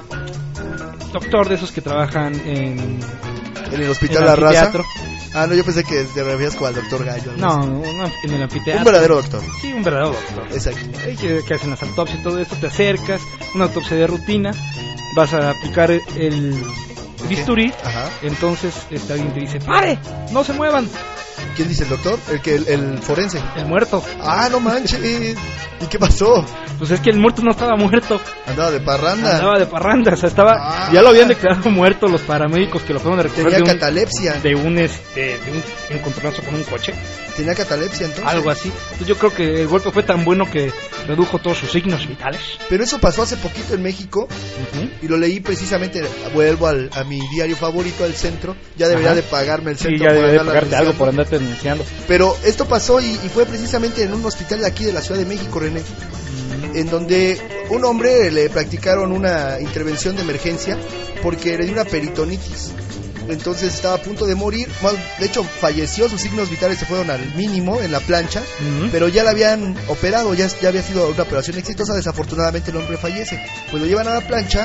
doctor de esos que trabajan en... en el hospital el La Raza. anfiteatro. Ah, no, yo pensé que te referías con el doctor Gallo. algo No, así. no, en el anfiteatro. Un verdadero doctor. Sí, un verdadero doctor. Exacto. Ahí que, que hacen las autopsias y todo esto, te acercas, una autopsia de rutina, vas a aplicar el bisturí, Ajá. entonces este, alguien te dice, ¡pare! ¡No se muevan! ¿Quién dice el doctor? El que el, el forense. El muerto. Ah, no manches. ¿Y qué pasó? Pues es que el muerto no estaba muerto, Andaba de parranda. andaba de parranda, o sea, estaba, Ah. ya lo habían declarado muerto los paramédicos que lo fueron a recoger Tenía de un, catalepsia. de un, este, de un encontronazo con un coche, Tenía catalepsia entonces. algo así. Entonces yo creo que el golpe fue tan bueno que redujo todos sus signos vitales. Pero eso pasó hace poquito en México. Ujú. Y lo leí precisamente, vuelvo al, a mi diario favorito, al Centro. Ya debería Ajá. de pagarme el Sí, Centro ya por debe de andarla pagarte algo por anunciando. andarte denunciando. Pero esto pasó y, y fue precisamente en un hospital de aquí de la Ciudad de México, René, en donde un hombre le practicaron una intervención de emergencia porque le dio una peritonitis. Entonces estaba a punto de morir, más, de hecho falleció, sus signos vitales se fueron al mínimo en la plancha, Ujú. pero ya la habían operado, ya, ya había sido una operación exitosa, desafortunadamente el hombre fallece. Pues lo llevan a la plancha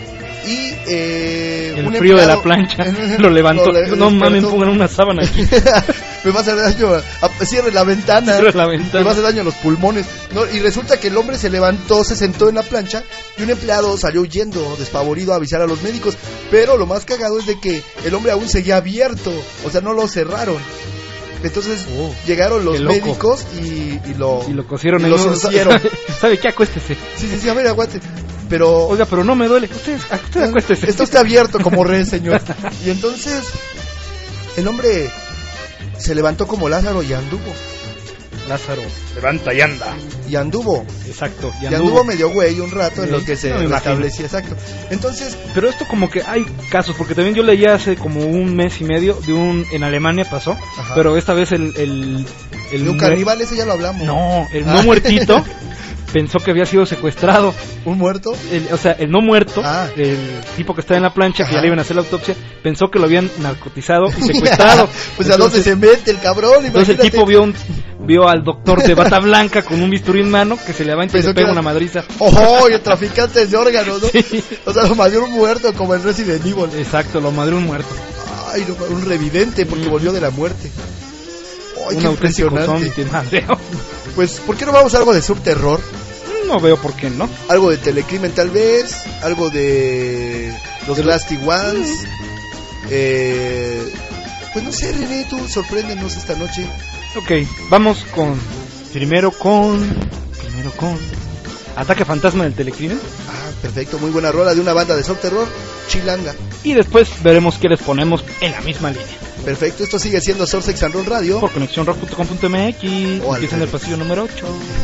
y eh, El un frío de la empleado- plancha lo levantó. Lo le- No mames, despertó. pongan una sábana aquí. Me va a hacer daño, a- cierre la ventana. Cierre la ventana. Me va a hacer daño a los pulmones. No, y resulta que el hombre se levantó, se sentó en la plancha y un empleado salió huyendo, despavorido, a avisar a los médicos. Pero lo más cagado es de que el hombre aún seguía abierto, o sea, no lo cerraron. Entonces Oh, llegaron los qué loco. médicos y, y lo, Y lo cosieron y en lo un- surcieron. ¿Sabe qué? Acuéstese. Sí, sí, sí, a ver, aguante. Pero Oiga, pero no me duele. Usted, usted acuéstese. está usted abierto como rey, señor. Y entonces el hombre se levantó como Lázaro y anduvo. Lázaro, levanta y anda. Y anduvo. Exacto. Y anduvo medio güey un rato en Sí, lo que se no me imagino. restablecía, exacto. Entonces, Pero esto como que hay casos, porque también yo leía hace como un mes y medio de un... En Alemania pasó, Ajá. pero esta vez el... el, el de un mue- caníbal, ese ya lo hablamos. No, el Ah. no muertito pensó que había sido secuestrado. ¿Un muerto? El- o sea, el no muerto, Ah. el tipo que está en la plancha, que Ajá. ya le iban a hacer la autopsia, pensó que lo habían narcotizado y secuestrado. Pues a dónde Entonces- se mete el cabrón, Entonces el imagínate. tipo vio un, vio al doctor de bata blanca con un bisturí en mano que se levanta y Pensó le que pega era- una madriza. ¡Ojo! Y el traficante de órganos, ¿no? Sí. O sea, lo madrió un muerto como en Resident Evil. Exacto, lo madrió un muerto. Ay, no, un revidente porque Mm. volvió de la muerte. Ay, Un qué auténtico impresionante. zombie, madreo. Pues, ¿por qué no vamos a algo de subterror? No veo por qué no. Algo de Telecrimen tal vez, algo de los De- Lasty Ones. Eh, pues no sé, René, tú sorpréndenos esta noche. Ok, vamos con... Primero con... Primero con... Ataque fantasma del telecrimen. Ah, perfecto, muy buena rola de una banda de subterror, Chilanga. y después veremos qué les ponemos en la misma línea. Perfecto, esto sigue siendo Sourcex and Roll Radio por conexión rock punto com punto m x. O Empieza en el pasillo número ocho.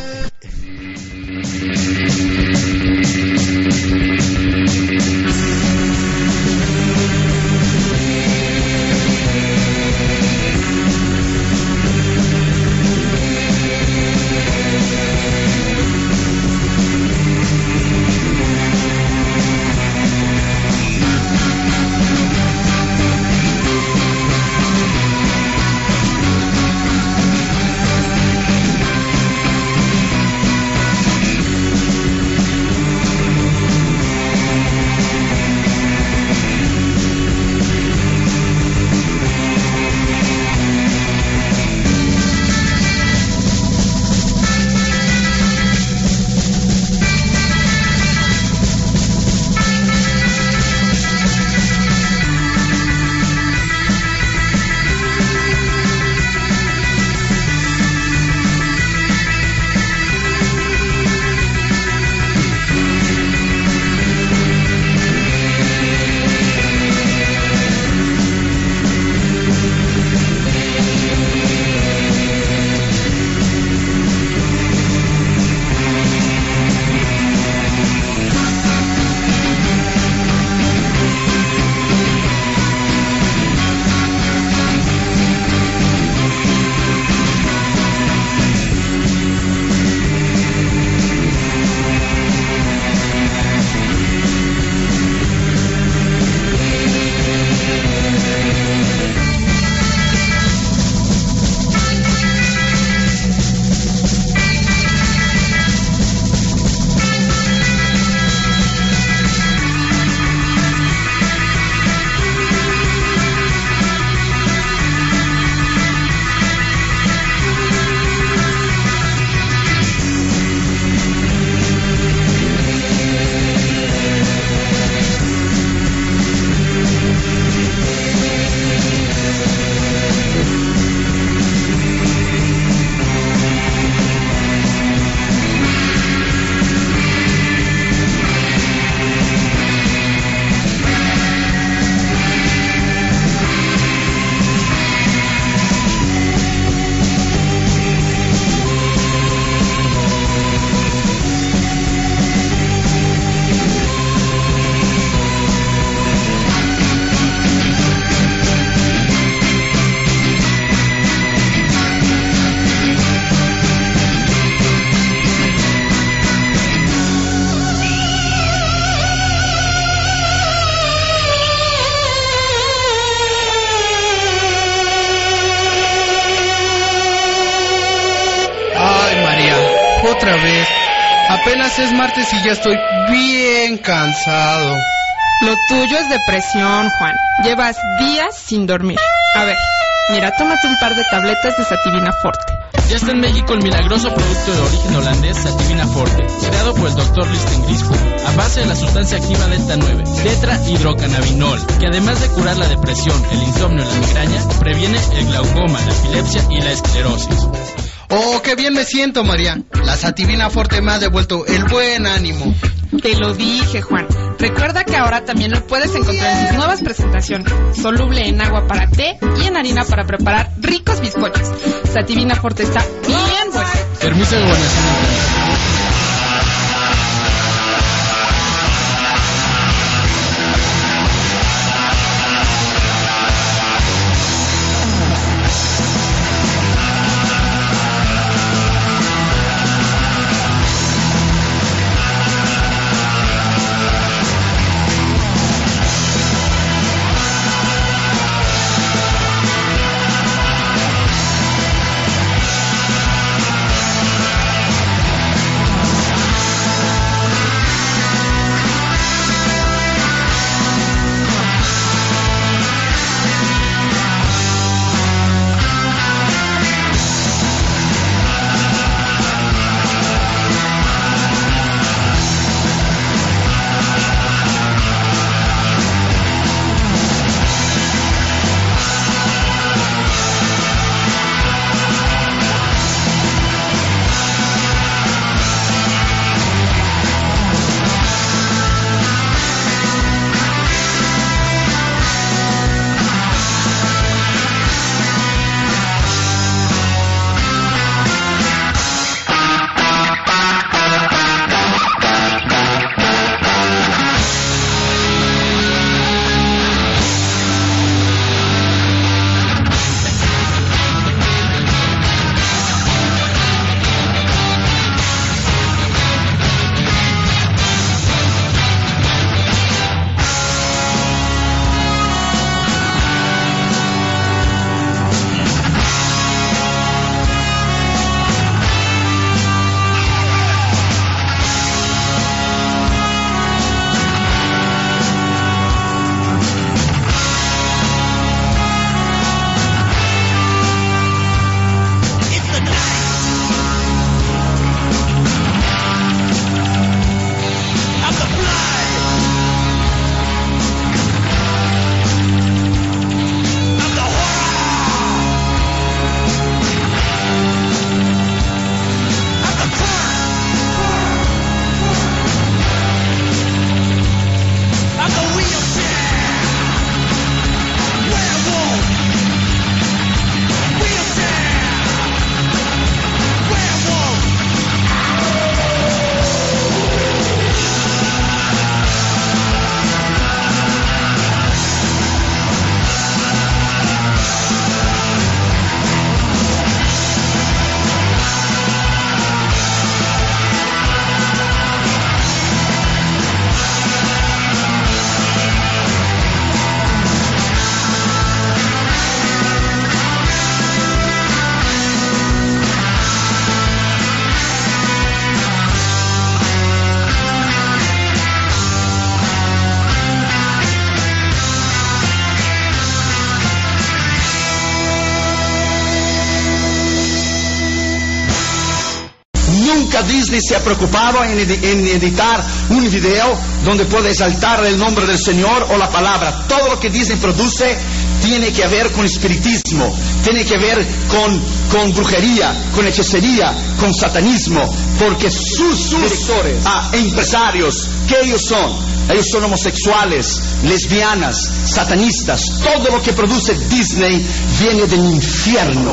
otra vez. Apenas es martes y ya estoy bien cansado. Lo tuyo es depresión, Juan. Llevas días sin dormir. A ver, mira, tómate un par de tabletas de Sativina Forte. Ya está en México el milagroso producto de origen holandés Sativina Forte, creado por el doctor Listen Grisco, a base de la sustancia activa Delta nueve, tetrahidrocannabinol, que además de curar la depresión, el insomnio y la migraña, previene el glaucoma, la epilepsia y la esclerosis. Oh, qué bien me siento, María. La Sativina Forte me ha devuelto el buen ánimo. Te lo dije, Juan. Recuerda que ahora también lo puedes encontrar en sus nuevas presentaciones. Soluble en agua para té y en harina para preparar ricos bizcochos. Sativina Forte está bien buena. Permiso de gobernación. Disney se ha preocupado en, edi- en editar un video donde puede exaltar el nombre del Señor o la palabra. Todo lo que Disney produce tiene que ver con espiritismo, tiene que ver con, con brujería, con hechicería, con satanismo, porque sus, sus directores, ah, empresarios, ¿qué ellos son? Ellos son homosexuales, lesbianas, satanistas. Todo lo que produce Disney viene del infierno.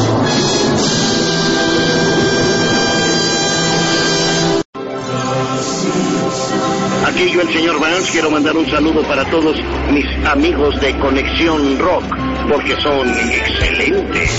Aquí yo, el señor Vance, quiero mandar un saludo para todos mis amigos de Conexión Rock, porque son excelentes.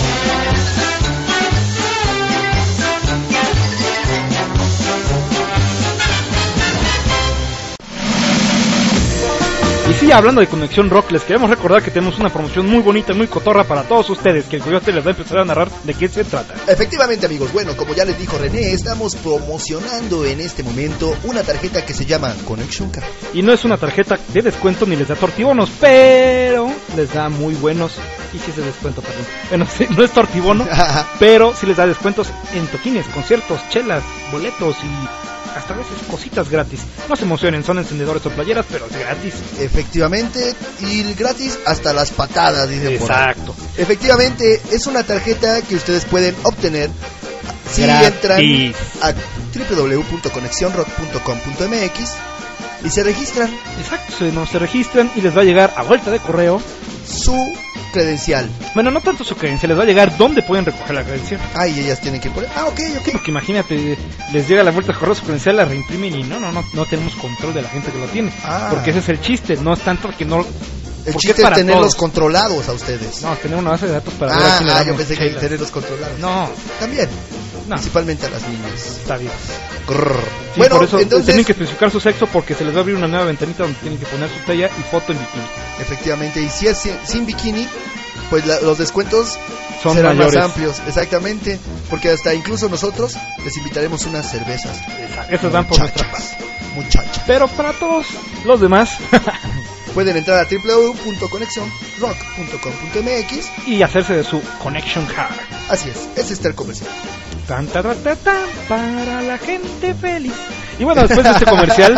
Y sí, hablando de Conexión Rock, les queremos recordar que tenemos una promoción muy bonita, muy cotorra para todos ustedes, que el Coyote les va a empezar a narrar de qué se trata. Efectivamente, amigos, bueno, como ya les dijo René, estamos promocionando en este momento una tarjeta que se llama Connection Card. Y no es una tarjeta de descuento ni les da tortibonos, pero les da muy buenos, y sí es de descuento, perdón. Bueno, sí, no es tortibono, pero sí les da descuentos en toquines, conciertos, chelas, boletos y hasta a veces cositas gratis. No se emocionen, son encendedores o playeras, pero es gratis. Efectivamente, y gratis hasta las patadas, dicen por ahí. Exacto. Efectivamente, es una tarjeta que ustedes pueden obtener si Gratis. entran a doble u doble u doble u punto conexión rock punto com punto m x y se registran. Exacto, se, no, se registran y les va a llegar a vuelta de correo su credencial. Bueno, no tanto su credencial, les va a llegar dónde pueden recoger la credencial. Ah, y ellas tienen que poner. Ah, ok, ok. Porque imagínate, les llega la vuelta de correo su credencial, la reimprimen y no, no, no, no tenemos control de la gente que lo tiene. Ah. Porque ese es el chiste, no es tanto que no. El chiste es tenerlos controlados a ustedes. No, tener una base de datos para ah, ver a quién le Ah, damos yo pensé que chelas. tenerlos controlados. No. También. No. Principalmente a las niñas. Está bien. Grrr. Sí, bueno, por eso entonces tienen que especificar su sexo porque se les va a abrir una nueva ventanita donde tienen que poner su talla y foto en bikini. Efectivamente, y si es sin, sin bikini, pues la, los descuentos Son serán mayores. más amplios, exactamente, porque hasta incluso nosotros les invitaremos unas cervezas. Esas dan por nuestra paz. Muchachas. Pero para todos los demás pueden entrar a doble u doble u doble u punto conexión rock punto com punto m x y hacerse de su Connection Card. Así es, ese es el comercial. Tan, tan, tan, tan, tan, para la gente feliz. Y bueno, después de este comercial,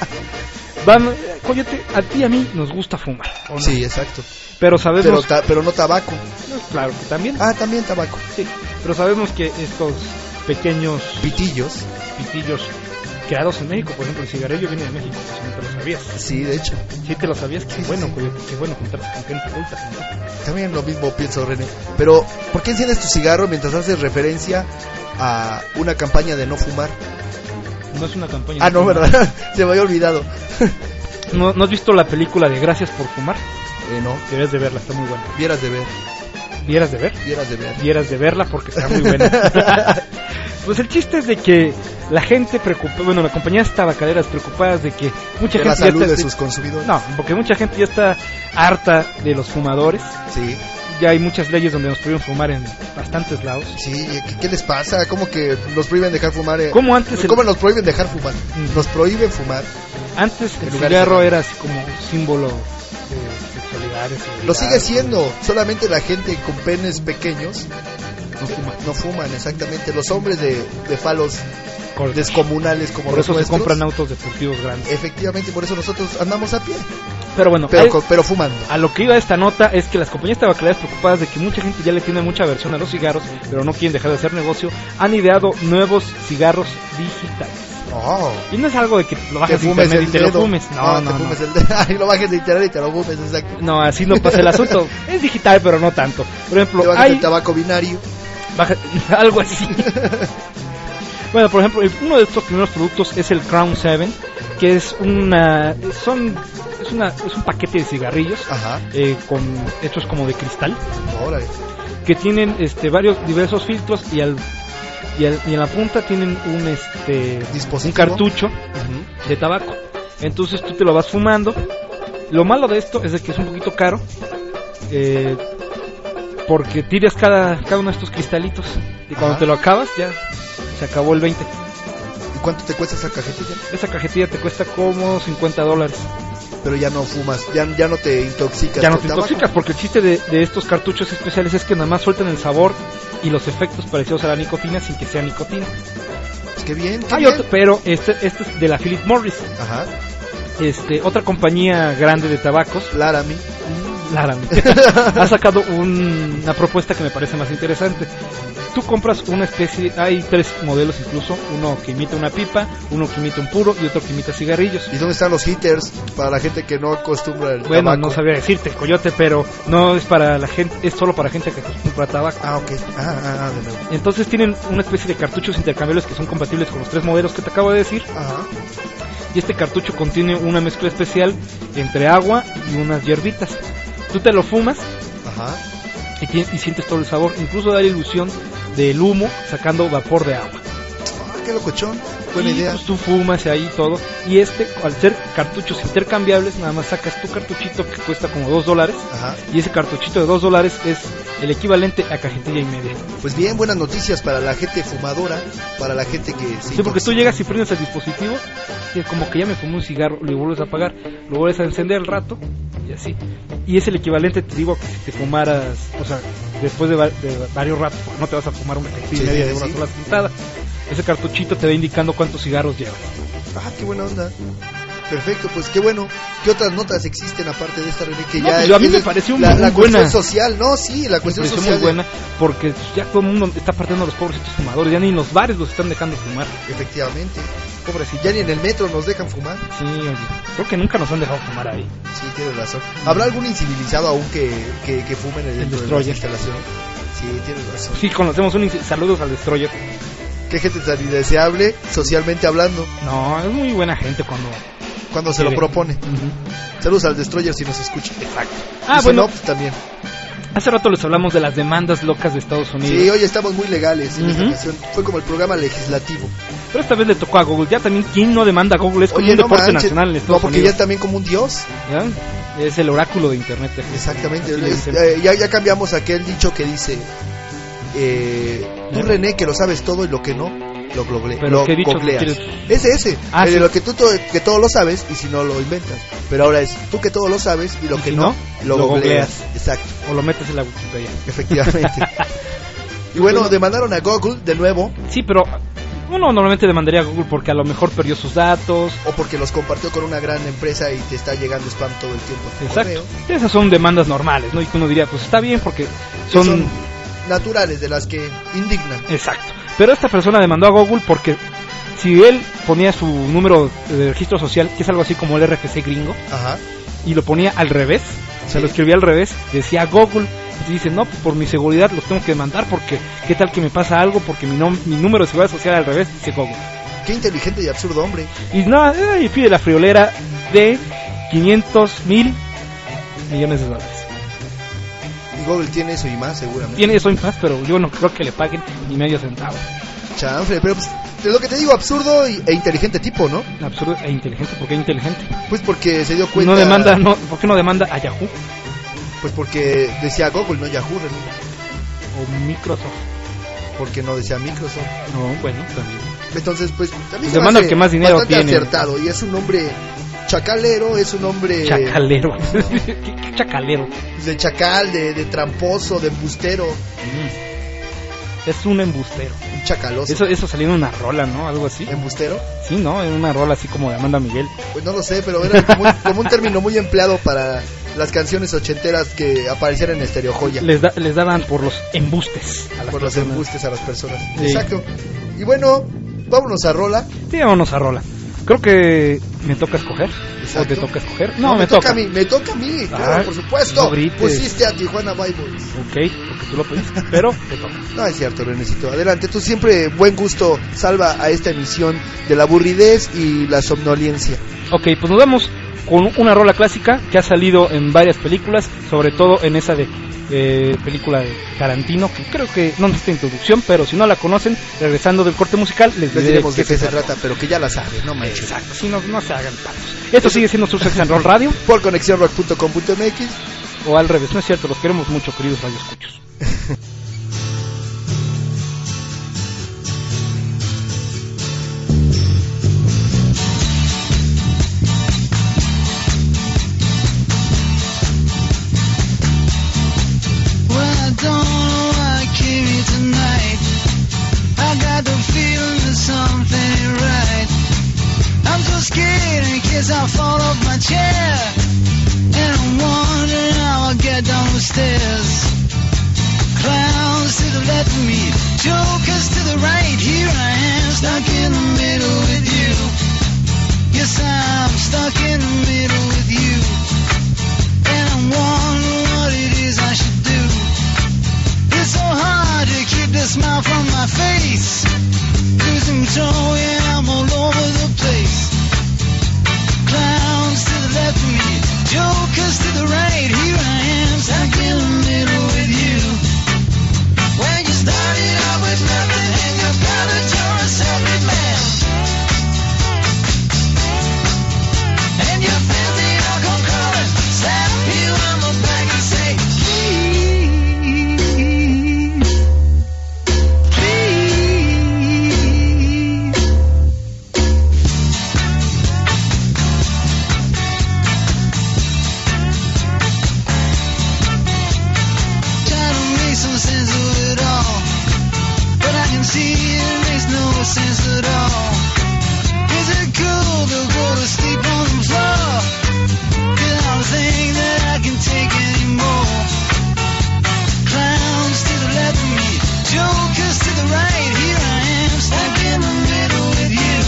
van, Coyote, a ti y a mí nos gusta fumar, ¿o no? Sí, exacto. Pero sabemos... Pero, ta- pero no tabaco. No, claro que también. Ah, también tabaco. Sí, pero sabemos que estos pequeños pitillos, pitillos creados en México, por ejemplo, el cigarrillo viene de México, si no te lo sabías. Sí, de hecho. Sí te lo sabías, qué Sí, bueno, sí. Coyote, qué bueno juntarte con gente culta. También lo mismo pienso, René. Pero, ¿por qué enciendes tu cigarro mientras haces referencia a una campaña de no fumar? No es una campaña. Ah, de no, fumar. ¿verdad? Se me había olvidado. ¿No, ¿No has visto la película de Gracias por Fumar? Eh, no. Debes de verla, está muy buena. Vieras de ver. ¿Vieras de ver? Vieras de ver. Vieras de verla porque está muy buena. Pues el chiste es de que la gente preocupada, bueno, las compañías tabacaleras preocupadas de que mucha De gente la salud ya está, de sus consumidores. No, porque mucha gente ya está harta de los fumadores. Sí. Ya hay muchas leyes donde nos prohíben fumar en bastantes lados. Sí, ¿qué, qué les pasa? ¿Cómo que nos prohíben dejar fumar? Eh? ¿Cómo antes el- ¿Cómo nos prohíben dejar fumar? Mm. Nos prohíben fumar. Antes el En lugares cigarro cerrados. era así como símbolo de sexualidad, de seguridad. Lo sigue siendo. Solamente la gente con penes pequeños No fuma. no fuman, exactamente. Los hombres de, de falos Correcto. descomunales como Por los eso se nuestros. compran autos deportivos grandes. Efectivamente, por eso nosotros andamos a pie. Pero bueno, Pero, hay- co- pero fumando. a lo que iba esta nota es que las compañías tabacaleras preocupadas de que mucha gente ya le tiene mucha aversión a los cigarros, pero no quieren dejar de hacer negocio, han ideado nuevos cigarros digitales. Oh. Y no es algo de que lo bajes Te de fumes internet y el te lo dedo. fumes. No, no, te no. fumes el dedo. Ay, lo bajes de internet y te lo fumes, exacto. No, así no pasa el asunto. Es digital, pero no tanto. Por Te ejemplo, bajas hay el tabaco binario. baja- algo así. Bueno, por ejemplo, el- uno de estos primeros productos es el Crown siete, que es una son es una es un paquete de cigarrillos Ajá. eh, con hechos como de cristal, Órale. que tienen este varios diversos filtros y al y, al- y en la punta tienen un este Dispositivo. un cartucho Ujú. de tabaco. Entonces tú te lo vas fumando. Lo malo de esto es de que es un poquito caro, eh, porque tiras cada cada uno de estos cristalitos y cuando Ajá. te lo acabas ya se acabó el veinte. ¿Y cuánto te cuesta esa cajetilla? Esa cajetilla te cuesta como cincuenta dólares. Pero ya no fumas, ya, ya no te intoxicas. Ya no con te tabaco. intoxicas, porque el chiste de, de estos cartuchos especiales es que nada más sueltan el sabor y los efectos parecidos a la nicotina sin que sea nicotina. Qué bien, qué Hay bien. otro, pero este, este es de la Philip Morris. Ajá. Este, otra compañía grande de tabacos, Laramie. Laramie, ha sacado un- una propuesta que me parece más interesante. Tú compras una especie, hay tres modelos incluso, uno que imita una pipa, uno que imita un puro y otro que imita cigarrillos. ¿Y dónde están los hitters para la gente que no acostumbra el Bueno, tabaco? no sabría decirte, coyote, pero no es para la gente, es solo para gente que compra tabaco. Ah, ok. Ah, ah, ah, de nuevo. Entonces tienen una especie de cartuchos intercambiables que son compatibles con los tres modelos que te acabo de decir. Ajá. Y este cartucho contiene una mezcla especial entre agua y unas hierbitas. Tú te lo fumas Ajá. y, tienes- y sientes todo el sabor. Incluso da la ilusión del humo sacando vapor de agua. Ah, qué locochón. Buena y idea. pues tú fumas ahí todo. Y este, al ser cartuchos intercambiables, nada más sacas tu cartuchito que cuesta como dos dólares. Ajá. Y ese cartuchito de dos dólares es el equivalente a cajetilla y media. Pues bien, buenas noticias para la gente fumadora, para la gente que se Sí, porque tú intoxica. llegas y prendes el dispositivo y es como que ya me fumé un cigarro, lo vuelves a apagar, lo vuelves a encender al rato y así. Y es el equivalente, te digo, que si te fumaras, o sea, después de, va- de varios ratos, porque no te vas a fumar una cajetilla y Sí, media sí, de una sí. sola sentada. Ese cartuchito te va indicando cuántos cigarros llevas. Ah, qué buena onda. Perfecto, pues qué bueno. ¿Qué otras notas existen aparte de esta, René? Que No, ya pues, a mí es me pareció la, muy la buena. cuestión social, no, sí, la Me cuestión pareció social. muy buena porque ya todo el mundo está partiendo a los pobrecitos fumadores, ya ni en los bares los están dejando fumar. Efectivamente. Pobrecito. Ya ni en el metro nos dejan fumar. Sí, oye, creo que nunca nos han dejado fumar ahí. Sí, tienes razón. ¿Habrá algún incivilizado aún que, que, que fume en el, dentro de las Destroyer. instalaciones? Sí, tienes razón. Sí, conocemos un inc- saludos al Destroyer. Qué gente tan indeseable, socialmente hablando, No, es muy buena gente cuando... cuando se lo quiere. propone. Ujú. Saludos al Destroyer si nos escucha. Exacto. Y Ah, si bueno, no, pues también. hace rato les hablamos de las demandas locas de Estados Unidos. Sí, hoy estamos muy legales en esta Ujú. ocasión. Fue como el programa legislativo. Pero esta vez le tocó a Google. Ya también, ¿quién no demanda a Google? Es como Oye, un no deporte manches. nacional en No, Estados porque ya Unidos. es también como un dios. ¿Ya? Es el oráculo de Internet. Exactamente. Así le Es- dicen. eh, ya, ya cambiamos aquel dicho que dice: eh, tú, René, que lo sabes todo y lo que no, lo, google- ¿Pero lo qué dicho googleas. quieres? Ese, ese. Ah, el sí. de lo que tú to- que todo lo sabes y si no lo inventas. Pero ahora es tú que todo lo sabes y lo Y que si no, no, lo, lo googleas. googleas. Exacto. O lo metes en la Wikipedia. Efectivamente. Y bueno, demandaron a Google de nuevo, Sí, pero uno normalmente demandaría a Google porque a lo mejor perdió sus datos. o porque los compartió con una gran empresa y te está llegando spam todo el tiempo a tu Exacto. correo. Esas son demandas normales, ¿no? Y que uno diría, pues está bien porque Que son... son naturales, de las que indignan. Exacto. Pero esta persona demandó a Google porque si él ponía su número de registro social, que es algo así como el R F C gringo, Ajá. y lo ponía al revés, Sí. se lo escribía al revés, decía Google, y dice, no, pues por mi seguridad los tengo que demandar porque qué tal que me pasa algo porque mi, nom- mi número de seguridad social al revés dice Google. Qué inteligente y absurdo hombre. Y no, eh, y pide la friolera de quinientos mil millones de dólares. Y Google tiene eso y más, seguramente. Tiene eso y más, pero yo no creo que le paguen ni medio centavo. Chanfle, pero pues, es lo que te digo, absurdo y- e inteligente tipo, ¿no? Absurdo e inteligente, ¿por qué inteligente? Pues porque se dio Y cuenta. no demanda, no, ¿por qué no demanda a Yahoo Pues porque decía Google, no Yahoo, René. o Microsoft? Porque no decía Microsoft. No, bueno, también. Entonces, pues también Demanda el que más dinero bastante tiene. acertado. Y es un hombre chacalero, es un hombre Chacalero. ¿Qué, qué chacalero? de chacal, de, de tramposo, de embustero, Mm. Es un embustero. un chacaloso. Eso, eso salió en una rola, ¿no? Algo así. ¿Embustero? Sí, ¿no? En una rola así como de Amanda Miguel. Pues no lo sé, pero era como un, como un término muy empleado para las canciones ochenteras que aparecían en Estereo Joya. Les, da, les daban por los embustes a las Por los personas. embustes a las personas. Sí. Exacto. Y bueno, vámonos a rola. Sí, vámonos a rola. Creo que me toca escoger. Exacto. ¿O te toca escoger? No, No, me, me toca a mí, me toca a mí, claro, Ay, por supuesto. no grites. Pusiste a Tijuana Bibles. Ok, porque tú lo pediste, pero te toca. No es cierto, Renecito. Adelante, tú siempre buen gusto salva a esta emisión de la aburridez y la somnolencia. Ok, pues nos vamos con una rola clásica que ha salido en varias películas, sobre todo en esa de eh, película de Tarantino, que creo que no necesita introducción, pero si no la conocen, regresando del corte musical, les, Les diré diremos de qué se trata. trata, pero que ya la sabes, no manches. Exacto, si no, no se hagan patos. Esto sigue siendo su Sex and Roll Radio, Por conexión rock punto com punto m x. o al revés, no es cierto, los queremos mucho, queridos radioescuchos. Well, I don't know why I came here tonight. I got the feeling that something case I fall off my chair. And I'm wondering how I'll get down the stairs. Clowns to the left of me, jokers to the right. Here I am, stuck in the middle with you. Yes, I'm stuck in the middle with you. And I'm wondering what it is I should do. It's so hard to keep the smile from my face. Losing control, yeah, I'm all over the place. Clowns to the left of me, jokers to the right. Here I am, stuck in the middle with you. When you started out with nothing and you're proud that you're a self-made man. And your family all come crawling, slap you on the back and say, please, please. Try to make some sense of it all, but I can see it makes no sense at all. Is it cool to go to sleep on the floor? Cause I don't think that I can take anymore. Clowns to the left of me, jokers to the right. Here I am, stuck in the middle with you.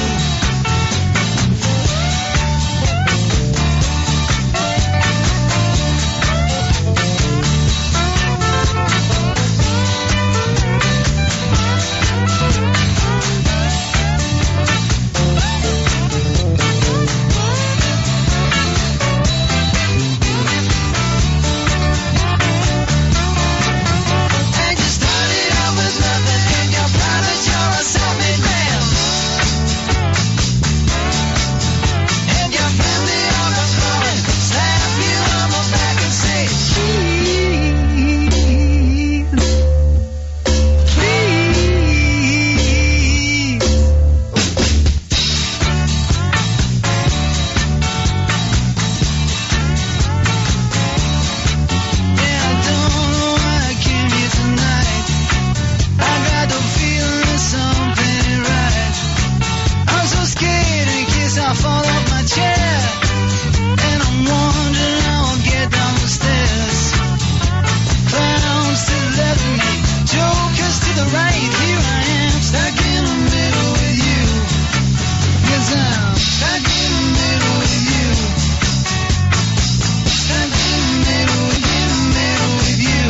And you started out with nothing and you're proud that you're a self-made man. And your family all come crawling, slap you on the back and say, please, please. Yeah, I don't know why I came here tonight. I got the feeling that something ain't right. I'm so scared in case I fall off my chair. And I'm wondering how I'll get down the stairs. Clowns to the left of me, jokers to the right. Here I am, stuck in the middle with you. Yes, I'm stuck in the middle with you. Stuck in the middle, in the middle with you.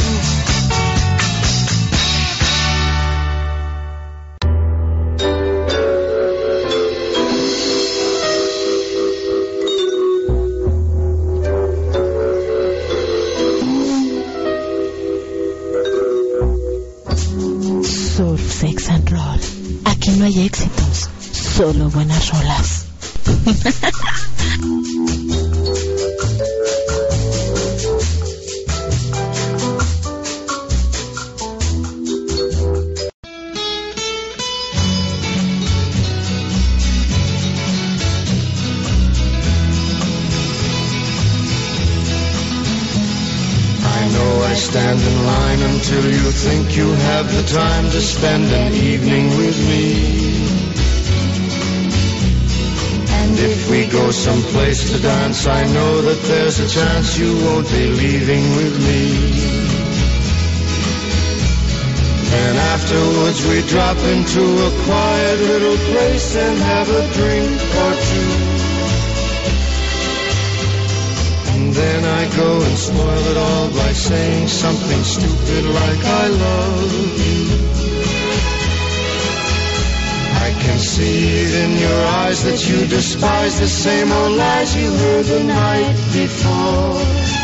Surf, sex and roll. Aquí no hay éxitos, solo buenas rolas. I know I stand in line until you think you have the time to spend an evening with me. And if we go someplace to dance, I know that there's a chance you won't be leaving with me. Then afterwards we drop into a quiet little place and have a drink or two. And then I go and spoil it all by saying something stupid like I love you. I can see it in your eyes that you despise the same old lies you heard the night before.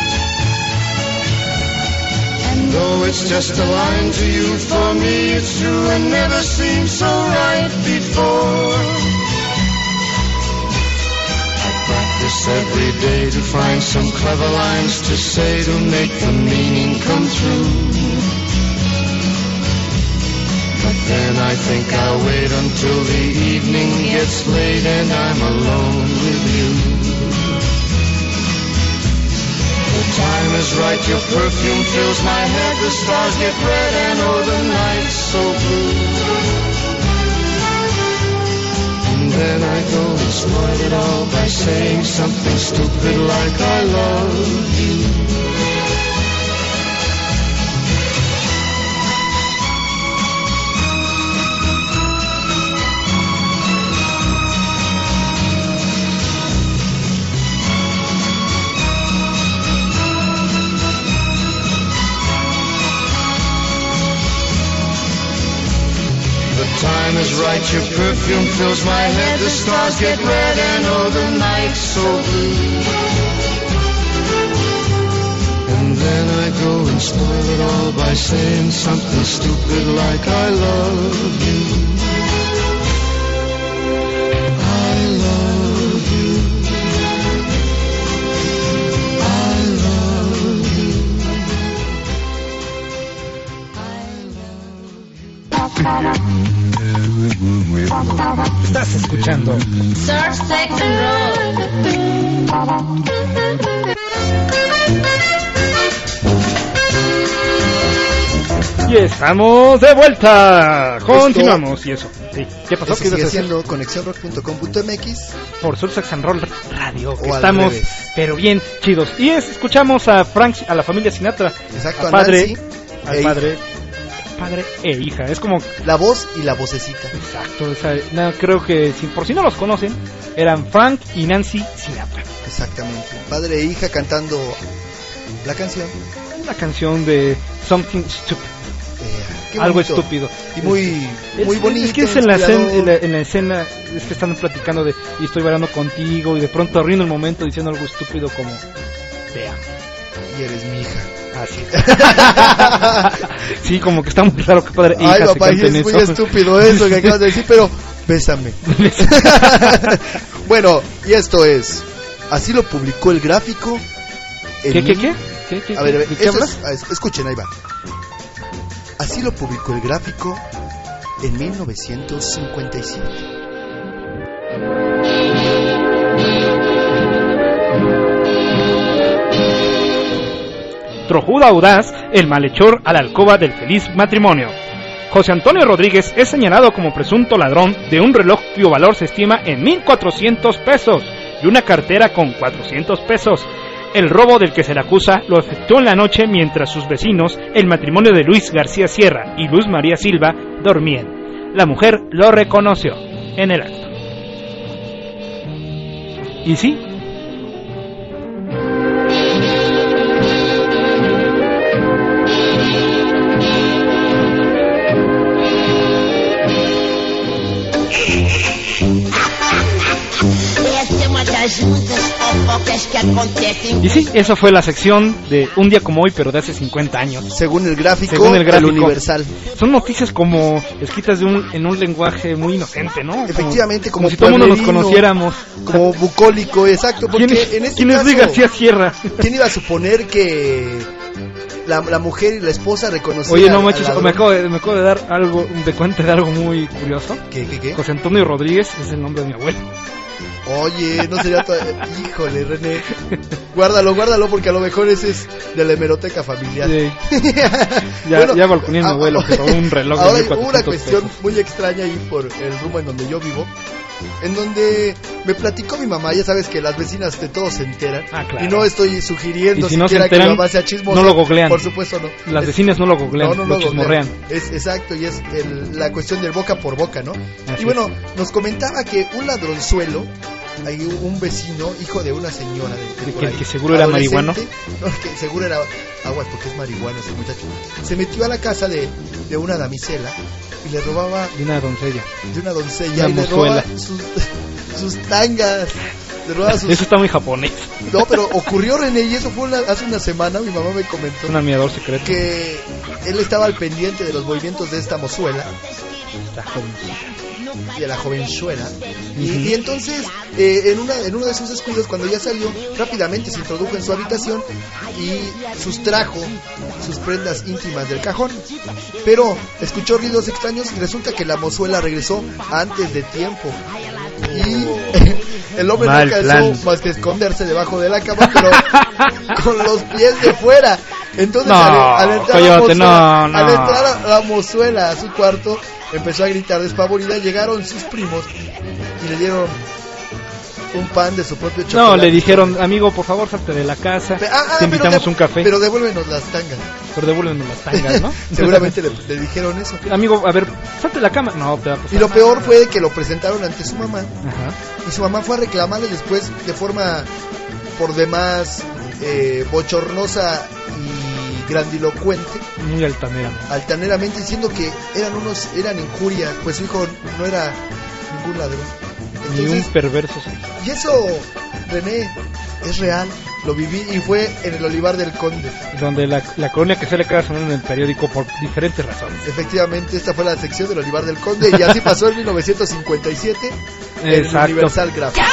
And though it's just a line to you, for me it's true and never seemed so right before. Practice every day to find some clever lines to say to make the meaning come true. But then I think I'll wait until the evening gets late and I'm alone with you. The time is right, your perfume fills my head, the stars get red and oh the night's so blue. And then I go and spoil it all by saying something stupid like I love you. Time is right, your perfume fills my head, the stars get red and oh the night's so blue. And then I go and spoil it all by saying something stupid like I love you. I love you. I love you. I love you. Estás escuchando Surf, Sex and Roll. Y estamos de vuelta. Continuamos. Esto, y eso. Sí. ¿Qué pasó? Eso ¿Qué sigue siendo conexión rock punto com punto m x por Surf, Sex and Roll Radio. O estamos, pero bien chidos. Y es, escuchamos a Frank, a la familia Sinatra. Exacto, a padre, Nancy, al e padre. Padre e hija, es como la voz y la vocecita. Exacto, o sea, no, creo que si, por si no los conocen, eran Frank y Nancy Sinatra. Exactamente, padre e hija cantando la canción. La canción de Something Stupid. Eh, Algo estúpido. Y muy, es, muy es, bonito. Es que es en la, escena, en, la, en la escena, es que están platicando de y estoy bailando contigo y de pronto arruino el momento diciendo algo estúpido como te amo. Y eres mi hija. Ah, sí. Sí, como que está muy raro que padre e hija. Ay, se papá, canten es eso. muy estúpido eso que acabas de decir, pero bésame. Bueno, y esto es, así lo publicó el gráfico. ¿Qué, qué, qué, qué, qué? A ver, a ver, ¿de qué hablas? Es, escuchen, ahí va. Así lo publicó el gráfico en mil novecientos cincuenta y siete. Trojuda audaz, el malhechor a la alcoba del feliz matrimonio. José Antonio Rodríguez es señalado como presunto ladrón de un reloj cuyo valor se estima en mil cuatrocientos pesos y una cartera con cuatrocientos pesos. El robo del que se le acusa lo efectuó en la noche mientras sus vecinos, el matrimonio de Luis García Sierra y Luz María Silva, dormían. La mujer lo reconoció en el acto. ¿Y sí? Y sí, esa fue la sección de un día como hoy, pero de hace cincuenta años. Según el gráfico, Según el gráfico del Universal. Son noticias como escritas de un, en un lenguaje muy inocente, ¿no? Efectivamente, como, como, como si todo el mundo nos conociéramos. Como bucólico, exacto. Porque ¿Quién es, en este ¿quién es caso, Luis García Sierra? ¿Quién iba a suponer que la, la mujer y la esposa reconocían? Oye, no manches, me acabo, de, me acabo de dar algo, de cuenta de algo muy curioso. ¿Qué, qué, qué? José Antonio Rodríguez es el nombre de mi abuelo. Oye, no sería todo... Híjole, René. Guárdalo, guárdalo, porque a lo mejor ese es de la hemeroteca familiar. Sí. Ya, bueno, ya balconé a mi abuelo, que robó un reloj. Ahora hay una cuestión pesos. muy extraña ahí por el rumbo en donde yo vivo, en donde me platicó mi mamá. Ya sabes que las vecinas de todos se enteran. Ah, claro. Y no estoy sugiriendo y si no siquiera se enteran, que mi mamá sea chismosa. No lo googlean. Por supuesto no. Las es, vecinas no lo googlean, no, no lo, lo chismorrean. Es exacto, y es el, la cuestión del boca por boca, ¿no? Así y bueno, es. nos comentaba que un ladronzuelo, hay un vecino, hijo de una señora de, de que, que seguro era marihuano. No, que seguro era aguas porque es marihuano ese muchacho. Se metió a la casa de, de una damisela y le robaba de una doncella. De una doncella una y le robaba sus, sus tangas. Le robaba sus... Eso está muy japonés. No, pero ocurrió, René, y eso fue una, hace una semana. Mi mamá me comentó un admirador secreto que él estaba al pendiente de los movimientos de esta mozuela, la jovencita, de la jovenzuela. Uh-huh. y, y entonces eh, en, una, en uno de sus descuidos, cuando ya salió, rápidamente se introdujo en su habitación y sustrajo sus prendas íntimas del cajón, pero escuchó ruidos extraños y resulta que la mozuela regresó antes de tiempo y el hombre Mal no alcanzó plan. más que esconderse debajo de la cama, pero con los pies de fuera. Entonces, No, al, al entrar, Coyote, la mozuela, no, no. al entrar a la mozuela a su cuarto, empezó a gritar despavorida. Llegaron sus primos y le dieron un pan de su propio chocolate. No, le dijeron, amigo, por favor, salte de la casa. Ah, ah, te invitamos pero de, un café. Pero devuélvenos las tangas. Pero devuélvenos las tangas, ¿no? Seguramente le, le dijeron eso. Amigo, a ver, salte de la cama. No, te va a pasar Y lo nada. peor fue que lo presentaron ante su mamá. Ajá. Y su mamá fue a reclamarle después de forma por demás eh, bochornosa y grandilocuente, Muy altanera. altaneramente, diciendo que eran unos eran injurias, pues su hijo no era ningún ladrón. Ni un Entonces, perverso. y eso, René, es real. Lo viví y fue en el Olivar del Conde. Donde la, la colonia que sale cada semana en el periódico por diferentes razones. Efectivamente, esta fue la sección del Olivar del Conde y así pasó en mil novecientos cincuenta y siete en el Exacto. Universal Gráfico.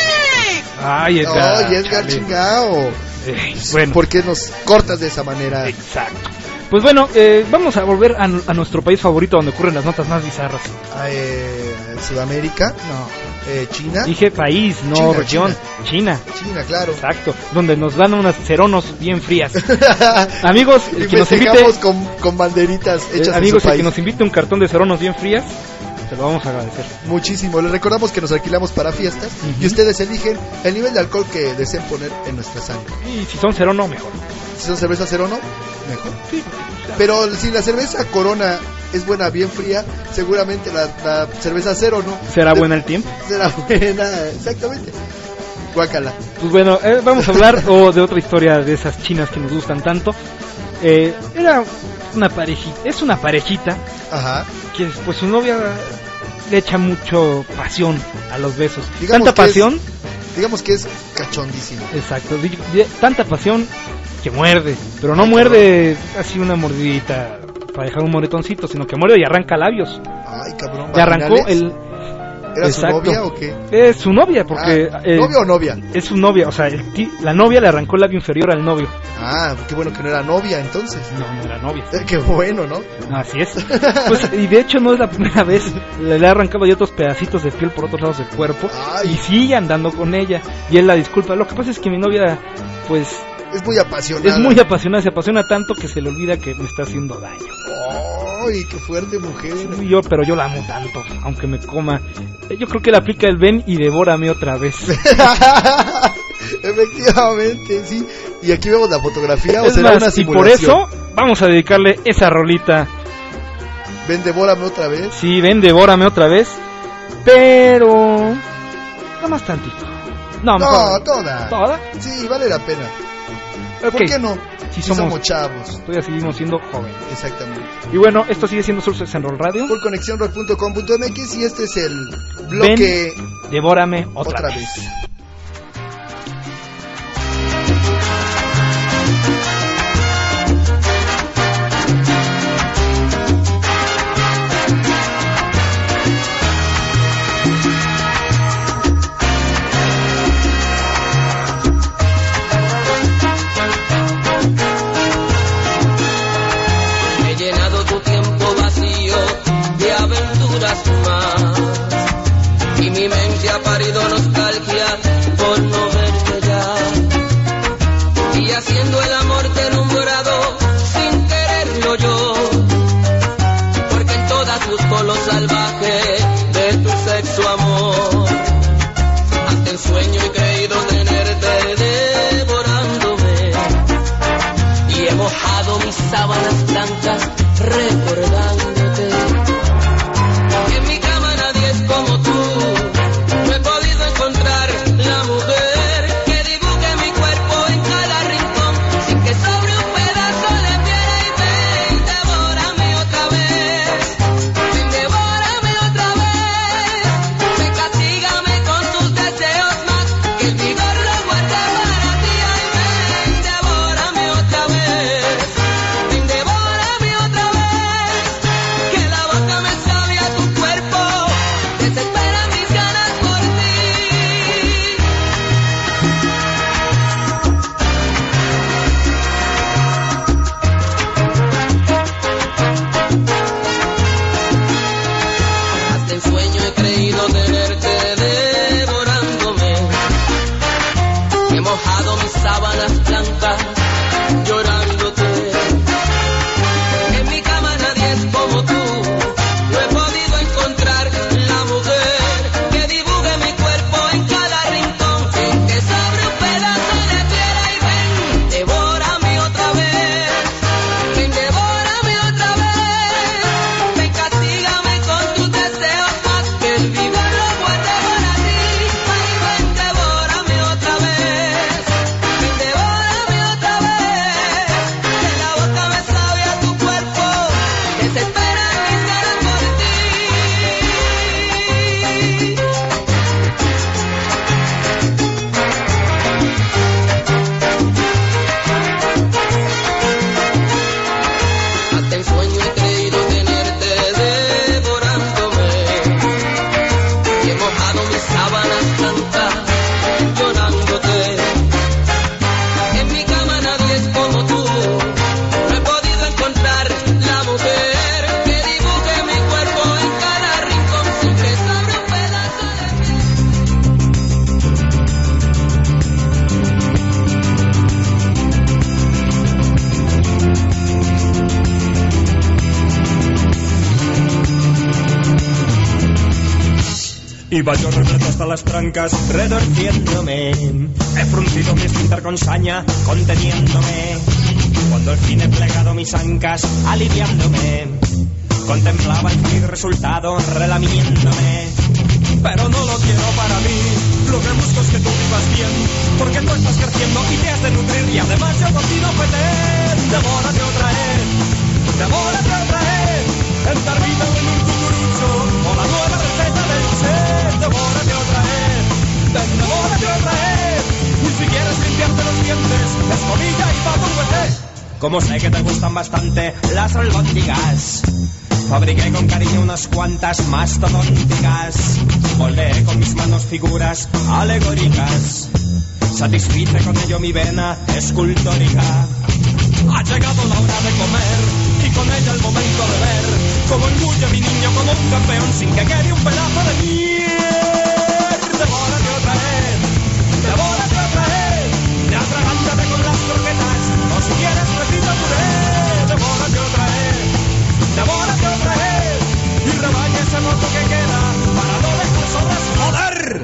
Ay, Edgar. Oye, Edgar, chale. chingao. Eh, bueno. ¿Por qué nos cortas de esa manera? Exacto. Pues bueno, eh, vamos a volver a, a nuestro país favorito donde ocurren las notas más bizarras. Eh, Sudamérica, No. eh, China. Dije país, no China, región. China. China, claro. Exacto. Donde nos dan unas ceronos bien frías. Amigos, el Y que nos invite, festejamos con, con banderitas eh, hechas amigos, en su el país. que nos invite un cartón de ceronos bien frías, se lo vamos a agradecer. Muchísimo. Les recordamos que nos alquilamos para fiestas Ujú. y ustedes eligen el nivel de alcohol que deseen poner en nuestra sangre. Y si son cerono, mejor. Si son cerveza cero no, mejor. Sí. Pero si la cerveza Corona es buena, bien fría, seguramente la, la cerveza cero no. ¿Será buena el tiempo? Será buena, exactamente. Guácala. Pues bueno, eh, vamos a hablar oh, de otra historia de esas chinas que nos gustan tanto. Eh, era una parejita, es una parejita Ajá. que pues su novia le echa mucho pasión a los besos. Digamos Tanta que es- pasión, Digamos que es cachondísimo. exacto, di- di- tanta pasión que muerde, pero no Ay, muerde así una mordidita para dejar un moretoncito, sino que muerde y arranca labios. Ay, cabrón. Le arrancó ¿vaginales? el... ¿Era Exacto. su novia o qué? Es su novia, porque... Ah, eh, ¿novia o novia? Es su novia, o sea, el ti- la novia le arrancó el labio inferior al novio. Ah, qué bueno que no era novia entonces. No, no era novia. Eh, qué bueno, ¿no? Así es. Pues, y de hecho no es la primera vez. Le, le ha arrancado ya otros pedacitos de piel por otros lados del cuerpo. Ay. Y sigue andando con ella. Y él la disculpa. Lo que pasa es que mi novia, pues, Es muy apasionada. es muy apasionada. Se apasiona tanto que se le olvida que me está haciendo daño. Ay, qué fuerte mujer. Y yo, pero yo la amo tanto, aunque me coma. Eh, Yo creo que le aplica el ven y devórame otra vez. Efectivamente, sí. Y aquí vemos la fotografía. O Es será más, una y por simulación. eso vamos a dedicarle esa rolita. Ven, devórame otra vez. Sí, ven, devórame otra vez. Pero... no más tantito. No, No, mejor- toda. ¿Toda? Sí, vale la pena. Ok. ¿Por qué no? Si Si somos, somos chavos. todavía seguimos siendo jóvenes. Exactamente. Y bueno, esto sigue siendo Sources en Roll Radio. Por conexión rock punto com punto m x y este es el bloque Ven, devórame otra, otra vez. vez. He llenado tu tiempo vacío de aventuras más y mi mente ha parido nostalgia por no verte ya y haciendo el amor te he nombrado sin quererlo yo porque en todas busco lo salvaje de tu sexo amor hasta el sueño he creído tenerte devorándome y he mojado mis sábanas blancas recordándote. En mi cama nadie es como tú, no he podido encontrar la mujer que dibuje mi cuerpo en cada rincón, sin que sobre un pedazo de piel y ven, devórame otra vez, ven, devórame otra vez, ven, castígame con tus deseos más, que el vigor lo guarde para ti, ay, ven, devórame otra vez, ven, devórame otra vez, que la boca Iba yo repleto hasta las trancas, retorciéndome. He fruncido mi esfínter con saña, conteniéndome. Cuando al fin he plegado mis ancas, aliviándome. Contemplaba el feliz resultado, relamiéndome. Pero no lo quiero para mí, lo que busco es que tú vivas bien, porque tú estás creciendo y te has de nutrir, y además yo cocino petén. Devórate otra vez, devórate otra vez, el tardino en un cucurucho, o la nueva receta del chef. Devórate otra vez, ven, devórate otra vez, y si quieres limpiarte los dientes, escobilla y pago un huete. Como sé que te gustan bastante las albóndigas, fabriqué con cariño unas cuantas mastodónticas. Moldeé con mis manos figuras alegóricas. Satisfice con ello mi vena escultórica. Ha llegado la hora de comer y con ella el momento de ver cómo engulle mi niño como un campeón sin que quede un pedazo de mierda. Devórate otra vez, devórate otra vez, y atragántate con las croquetas, o si quieres repita puré. Devórate otra vez, devórate otra vez, y rebaña ese moco que queda para no dejar sobras, joder.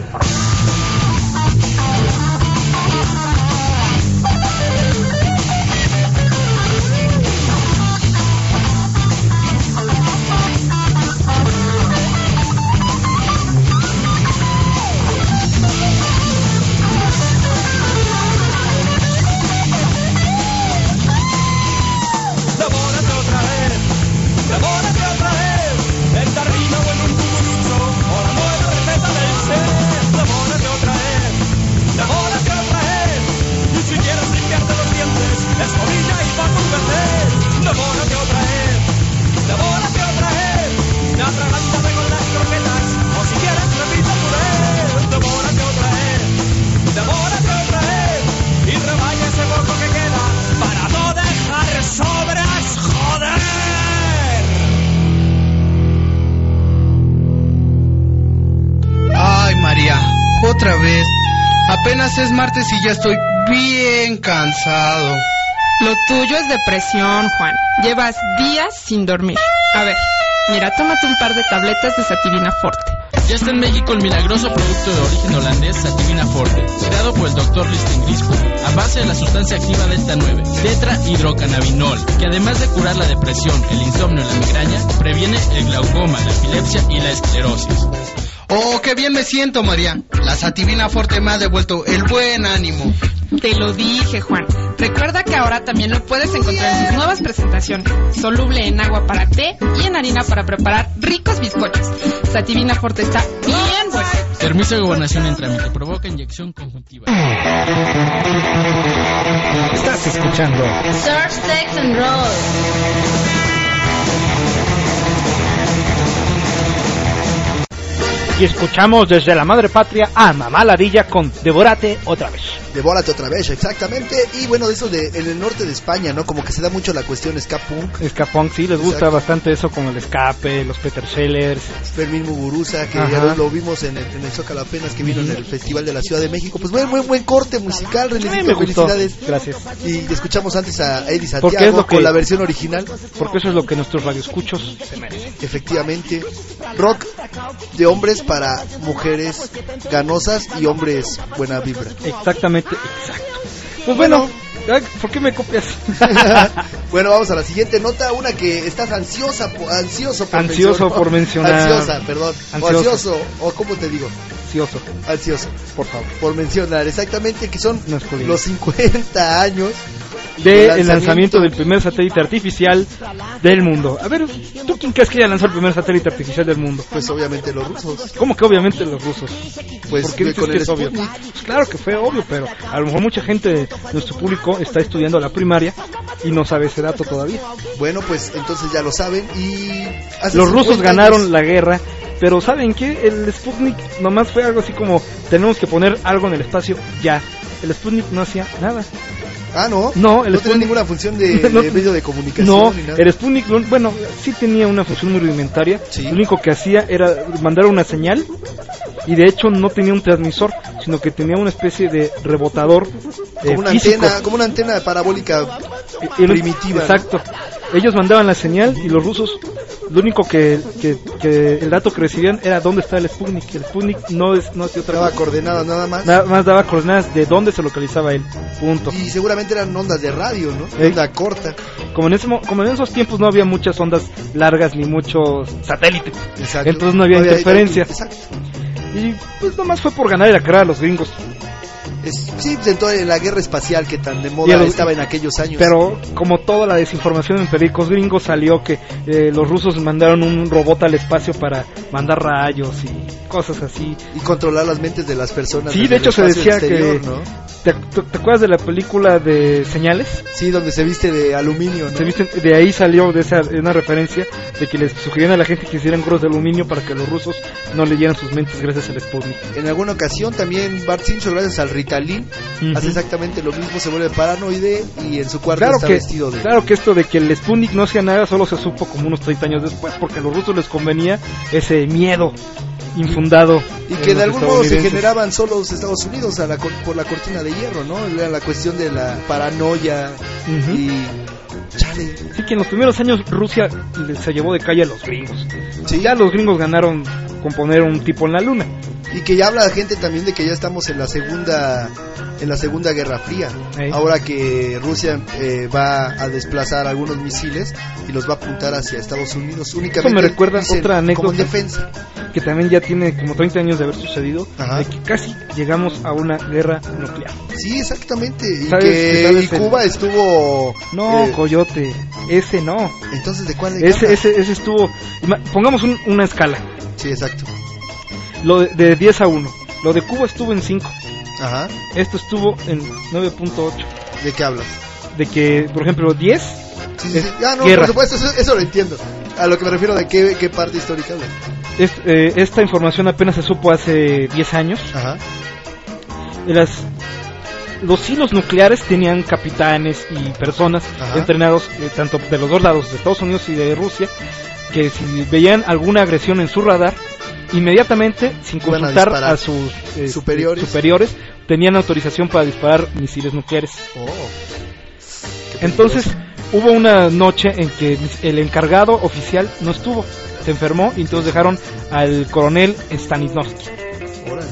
Otra vez. Apenas es martes y ya estoy bien cansado. Lo tuyo es depresión, Juan. Llevas días sin dormir. A ver, mira, tómate un par de tabletas de Sativina Forte. Ya está en México el milagroso producto de origen holandés Sativina Forte, creado por el doctor Listen Grisco, a base de la sustancia activa Delta nueve, tetrahidrocannabinol, que además de curar la depresión, el insomnio y la migraña, previene el glaucoma, la epilepsia y la esclerosis. Oh, qué bien me siento, María. La Sativina Forte me ha devuelto el buen ánimo. Te lo dije, Juan. Recuerda que ahora también lo puedes encontrar en sus nuevas presentaciones. Soluble en agua para té y en harina para preparar ricos bizcochos. Sativina Forte está bien bueno. Permiso de gobernación en trámite. Provoca inyección conjuntiva. Estás escuchando Surf, Sex and Roll. Y escuchamos desde la madre patria a Mamá Ladilla con Devórate otra vez. Devórate otra vez, exactamente. Y bueno, de eso de en el norte de España, ¿no? Como que se da mucho la cuestión ska punk. Ska punk, sí, les gusta Exacto. bastante eso, como el Escape, los Peter Sellers. Fermín Muguruza, que Ajá. ya lo vimos en el, en el Zócalo apenas, que vino uh-huh. en el Festival de la Ciudad de México. Pues buen, buen, buen corte musical, Renécito, felicidades. Gracias. Y escuchamos antes a Eddie Santiago con que, la versión original. Porque eso es lo que nuestros radioescuchos se merecen. Efectivamente. Rock de hombres para mujeres ganosas y hombres buena vibra. Exactamente, exacto. Pues bueno, ¿por qué me copias? Bueno, vamos a la siguiente nota, una que estás ansiosa, ansioso por ansioso mencionar. por mencionar. Ansiosa, perdón. Ansioso. O ansioso, o ¿cómo te digo? Ansioso. Ansioso, por favor. Por mencionar, exactamente, que son no los cincuenta años del de lanzamiento. lanzamiento del primer satélite artificial del mundo. A ver, ¿tú quién crees que haya lanzado el primer satélite artificial del mundo? Pues obviamente los rusos. ¿Cómo que obviamente los rusos? Pues ¿por qué dices con que el es obvio? Pues claro que fue obvio, pero a lo mejor mucha gente de nuestro público está estudiando la primaria y no sabe ese dato todavía. Bueno, pues entonces ya lo saben y... Los rusos ganaron años... la guerra, pero ¿saben qué? El Sputnik nomás fue algo así como, tenemos que poner algo en el espacio ya. El Sputnik no hacía nada. Ah, no, no, el no Sputnik... tenía ninguna función de, no, de medio de comunicación. No, ni nada. El Sputnik, bueno, sí tenía una función muy rudimentaria. Sí. Lo único que hacía era mandar una señal y de hecho no tenía un transmisor, sino que tenía una especie de rebotador como eh, una físico. antena, como una antena parabólica y, primitiva. Exacto. ¿no? ellos mandaban la señal y los rusos, lo único que, que, que el dato que recibían era dónde está el Sputnik. El Sputnik no es no hacía otra daba cosa. coordenadas nada más. Nada más daba coordenadas de dónde se localizaba él. Punto. Y seguramente eran ondas de radio, ¿no? Eh. Onda corta. Como en, ese, mo- como en esos tiempos no había muchas ondas largas ni muchos satélites. Exacto. Entonces no había No había- interferencia. Exacto. Y pues nomás fue por ganar la carrera a los gringos. Es, sí, pues en toda la guerra espacial que tan de Y moda a los- estaba en aquellos años. Pero como toda la desinformación en periódicos gringos salió que eh, los rusos mandaron un robot al espacio para mandar rayos y cosas así. Y controlar las mentes de las personas. Sí, desde de el hecho se espacio decía exterior, que... ¿no? ¿te, te, te acuerdas de la película de Señales? Sí, donde se viste de aluminio, ¿no? Se viste, de ahí salió de esa una referencia de que les sugerían a la gente que hicieran gorros de aluminio para que los rusos no leyeran sus mentes gracias al Sputnik. En alguna ocasión también Bart Simpson, gracias al Ritalin, Ujú. hace exactamente lo mismo, se vuelve paranoide y en su cuarto Claro está que, vestido de... claro que esto de que el Sputnik no hacía nada solo se supo como unos treinta años después, porque a los rusos les convenía ese miedo infundado. Y en que de los algún modo se estadounidenses. generaban solo los Estados Unidos a la, cor- por la cortina de hierro, ¿no? Era la cuestión de la paranoia Ujú. y... Chale. Sí, que en los primeros años Rusia le- se llevó de calle a los gringos. Sí. Ya los gringos ganaron con poner un tipo en la luna. Y que ya habla la gente también de que ya estamos en la segunda en la segunda guerra fría. Ey. Ahora que Rusia eh, va a desplazar algunos misiles y los va a apuntar hacia Estados Unidos únicamente. Eso me recuerda dicen, otra anécdota. como en defensa. Que también ya tiene como treinta años de haber sucedido, Ajá. de que casi llegamos a una guerra nuclear. Sí, exactamente. Y ¿Sabes- que sabes y el- Cuba estuvo... No, eh, Coyote, ese no. entonces, ¿de cuál le Ese, habla? ese, ese estuvo... ima- Pongamos un- una escala, Sí, exacto. lo de, de diez a uno. Lo de Cuba estuvo en cinco. Ajá. Esto estuvo en nueve punto ocho. ¿De qué hablas? De que, por ejemplo, diez Sí, sí, es sí. Ah, no, guerra. por supuesto, eso, eso lo entiendo. A lo que me refiero de qué, qué parte histórica hablas. Es- eh, esta información apenas se supo hace diez años. Ajá. Las, los hilos nucleares tenían capitanes y personas Ajá. entrenados eh, tanto de los dos lados, de Estados Unidos y de Rusia, que si veían alguna agresión en su radar, inmediatamente, sin Iban a consultar disparar. a, sus eh, Superiores. superiores, tenían autorización para disparar misiles nucleares. Oh. Entonces, hubo una noche en que el encargado oficial no estuvo, se enfermó y entonces dejaron al coronel Stanislavski. Órale.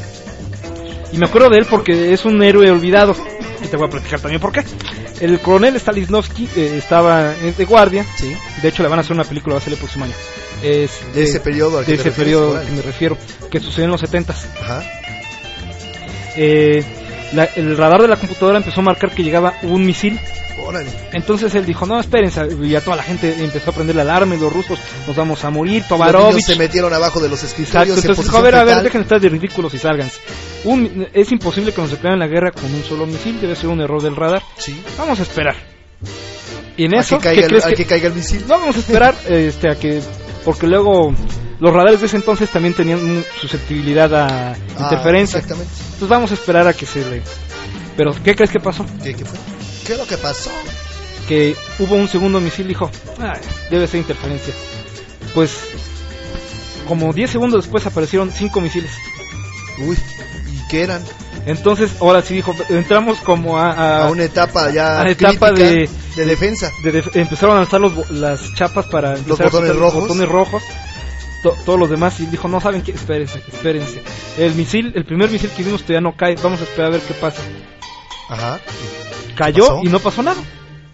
Y me acuerdo de él porque es un héroe olvidado. Y te voy a platicar también por qué. El coronel Stanislavski eh, estaba en- de guardia. Sí. De hecho, le van a hacer una película, va a salir el próximo año. Es, De ese periodo al que De te ese refieres, periodo órale. que me refiero, que sucedió en los setentas. Ajá. Eh, la- el radar de la computadora empezó a marcar que llegaba un misil. Órale. Entonces él dijo, no, espérense. Y ya toda la gente empezó a prender la alarma y los rusos nos vamos a morir. Los niños Tovarovich. se metieron abajo de los Exacto, escritorios. en entonces dijo, a posición ver, a ver, fetal. dejen de estar de ridículos y sálganse. Un, es imposible que nos declaren la guerra con un solo misil, debe ser un error del radar. Sí. Vamos a esperar. Y en A eso, que caiga ¿qué el- crees a que- que caiga el misil. No, vamos a esperar este, a que... Porque luego los radares de ese entonces también tenían mu- susceptibilidad a Ah, interferencia. exactamente. Entonces vamos a esperar a que se le... Pero, ¿qué crees que pasó? ¿Qué, qué fue? ¿Qué es lo que pasó? Que hubo un segundo misil, dijo, "Ah, debe ser interferencia". Pues, como diez segundos después aparecieron cinco misiles. Uy, ¿y qué eran? Entonces, ahora sí dijo, entramos como a, a, A una etapa ya a una etapa crítica de, de defensa. de def- empezaron a lanzar los, bo- las chapas para empezar a botones quitar rojos. los botones rojos, to- todos los demás, y dijo, no saben qué, espérense, espérense. El misil, el primer misil que vimos todavía no cae, vamos a esperar a ver qué pasa. Ajá. Cayó ¿Pasó? y no pasó nada.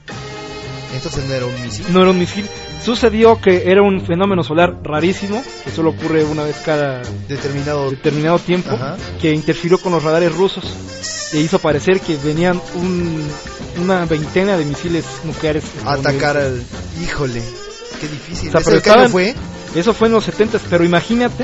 Entonces no era un misil. No era un misil. Sucedió que era un fenómeno solar rarísimo, que solo ocurre una vez cada Determinado. determinado tiempo, Ajá. que interfirió con los radares rusos e hizo parecer que venían un, una veintena de misiles nucleares A atacar al... Híjole, qué difícil. O sea, ¿Ese pero qué año estaban- fue? Eso fue en los setentas, pero imagínate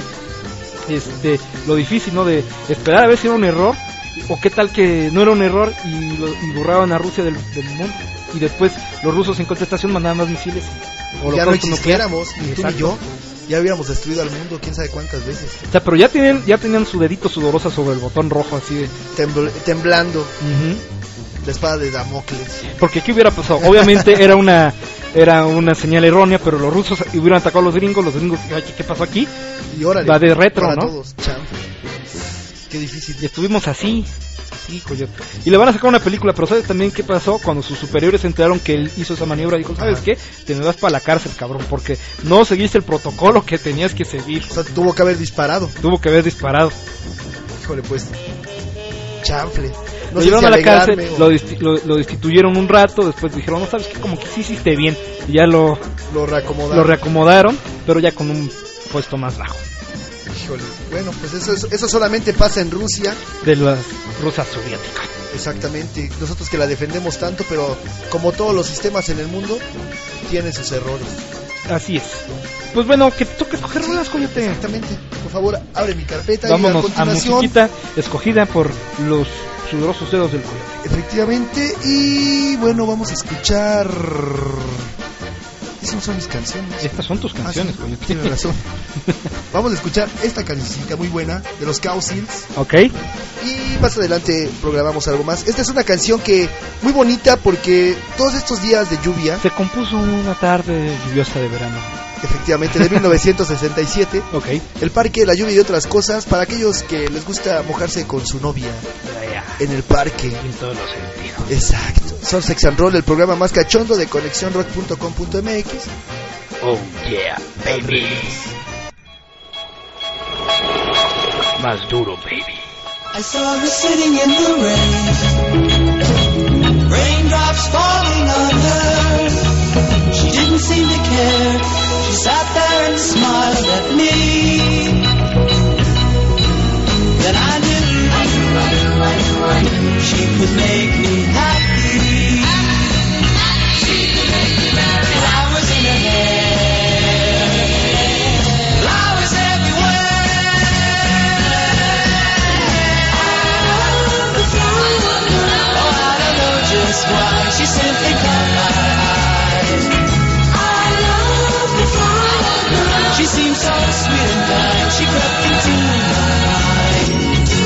este lo difícil, ¿no? De esperar a ver si era un error o qué tal que no era un error y, lo, y borraban a Rusia del, del mundo. Y después los rusos en contestación mandaban más misiles. Ya no Holocausto nuclear. existiéramos, ni tú ni Exacto. yo. Ya hubiéramos destruido al mundo quién sabe cuántas veces. O sea, pero ya tenían, ya tenían su dedito sudorosa sobre el botón rojo, así de... Tembl- temblando. Ujú. La espada de Damocles. Porque ¿qué hubiera pasado? Obviamente era una era una señal errónea, pero los rusos hubieran atacado a los gringos, los gringos, ay, ¿qué pasó aquí? Y órale. Va de retro, para ¿no? todos, chanfle. Qué difícil. Y estuvimos así, Sí, Coyote. Y le van a sacar una película, pero ¿sabes también qué pasó? Cuando sus superiores se enteraron que él hizo esa maniobra, dijo, ¿sabes qué? Te me vas para la cárcel, cabrón, porque no seguiste el protocolo que tenías que seguir. O sea, tuvo que haber disparado. Tuvo que haber disparado. Híjole, pues, chanfle. lo No sé llevaron si a la cárcel, o... lo, disti- lo, lo destituyeron un rato, después dijeron, no, ¿sabes qué? Como que sí hiciste bien. Y ya lo, lo reacomodaron. Lo reacomodaron, pero ya con un puesto más bajo. Híjole, bueno, pues eso, eso, eso solamente pasa en Rusia. De la Rusia soviética. Exactamente, nosotros que la defendemos tanto, pero como todos los sistemas en el mundo, tiene sus errores. Así es. Pues bueno, que toque escoger rolas, Coyote. Exactamente, por favor, abre mi carpeta. Vámonos y a continuación, a musiquita escogida por los sudorosos dedos del Coyote. Efectivamente, y bueno, vamos a escuchar... Esas son mis canciones. Estas son tus canciones, ah, sí, Coyote. Tienes razón. Vamos a escuchar esta cancioncita muy buena de los Cow Seals. Ok. Y más adelante programamos algo más. Esta es una canción que muy bonita porque todos estos días de lluvia... Se compuso una tarde lluviosa de verano. Efectivamente, de mil novecientos sesenta y siete. Ok. El parque, la lluvia y otras cosas para aquellos que les gusta mojarse con su novia en el parque. En todos los sentidos. Exacto. Son Sex and Roll, el programa más cachondo de conexión rock punto com punto m x. Oh yeah, baby. Más duro, baby. I saw her sitting in the rain, raindrops falling on her. She didn't seem to care. She sat there and smiled at me. Then I knew, I knew, I knew, I knew, I knew she could make me happy. She could make me happy. Flowers in her hair, flowers everywhere. Oh, I don't know just why she simply caught my eye. I love the flower girl. She seemed so sweet and kind. She crept into my mind.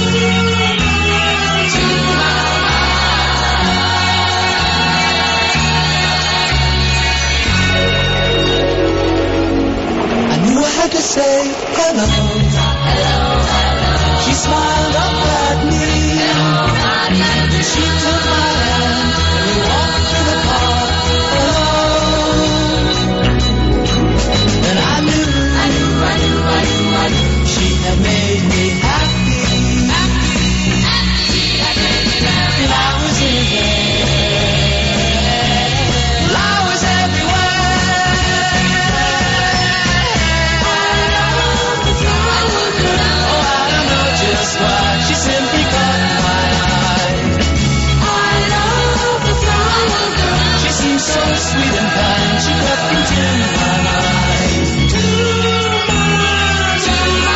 I knew I had to say hello. Hello, hello. She smiled up at me. Hello, hello. She took my hand and we walked through the park alone. And I knew, I knew, I knew, I knew, I knew she had made me happy. Happy, happy. She had made me happy. Flowers in her hair, flowers everywhere. Just why she simply caught my eye. I love the flower girl. She seems so sweet and kind. She crept into my mind. To my, to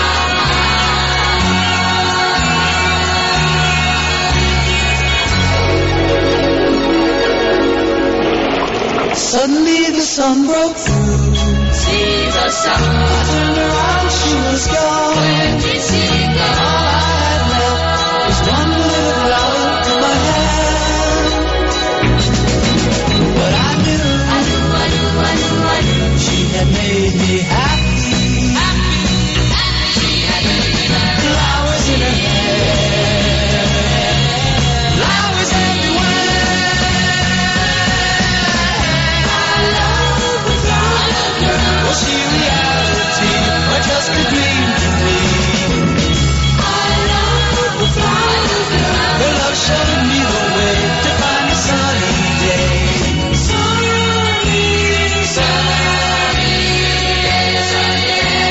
my. Suddenly the sun broke through. See the sun. I turned around, she was gone. Where did she go? All I had left was one little flower in my hand. But I knew, I knew, I knew, I knew, I knew she had made me happy. Happy, happy. She had made me happy. Flowers in her hair, flowers everywhere. I love the flower girl. Was she reality or just a dream to me? I love the flower girl. Her love showed me the way to find a sunny day. Sunny, sunny day, sunny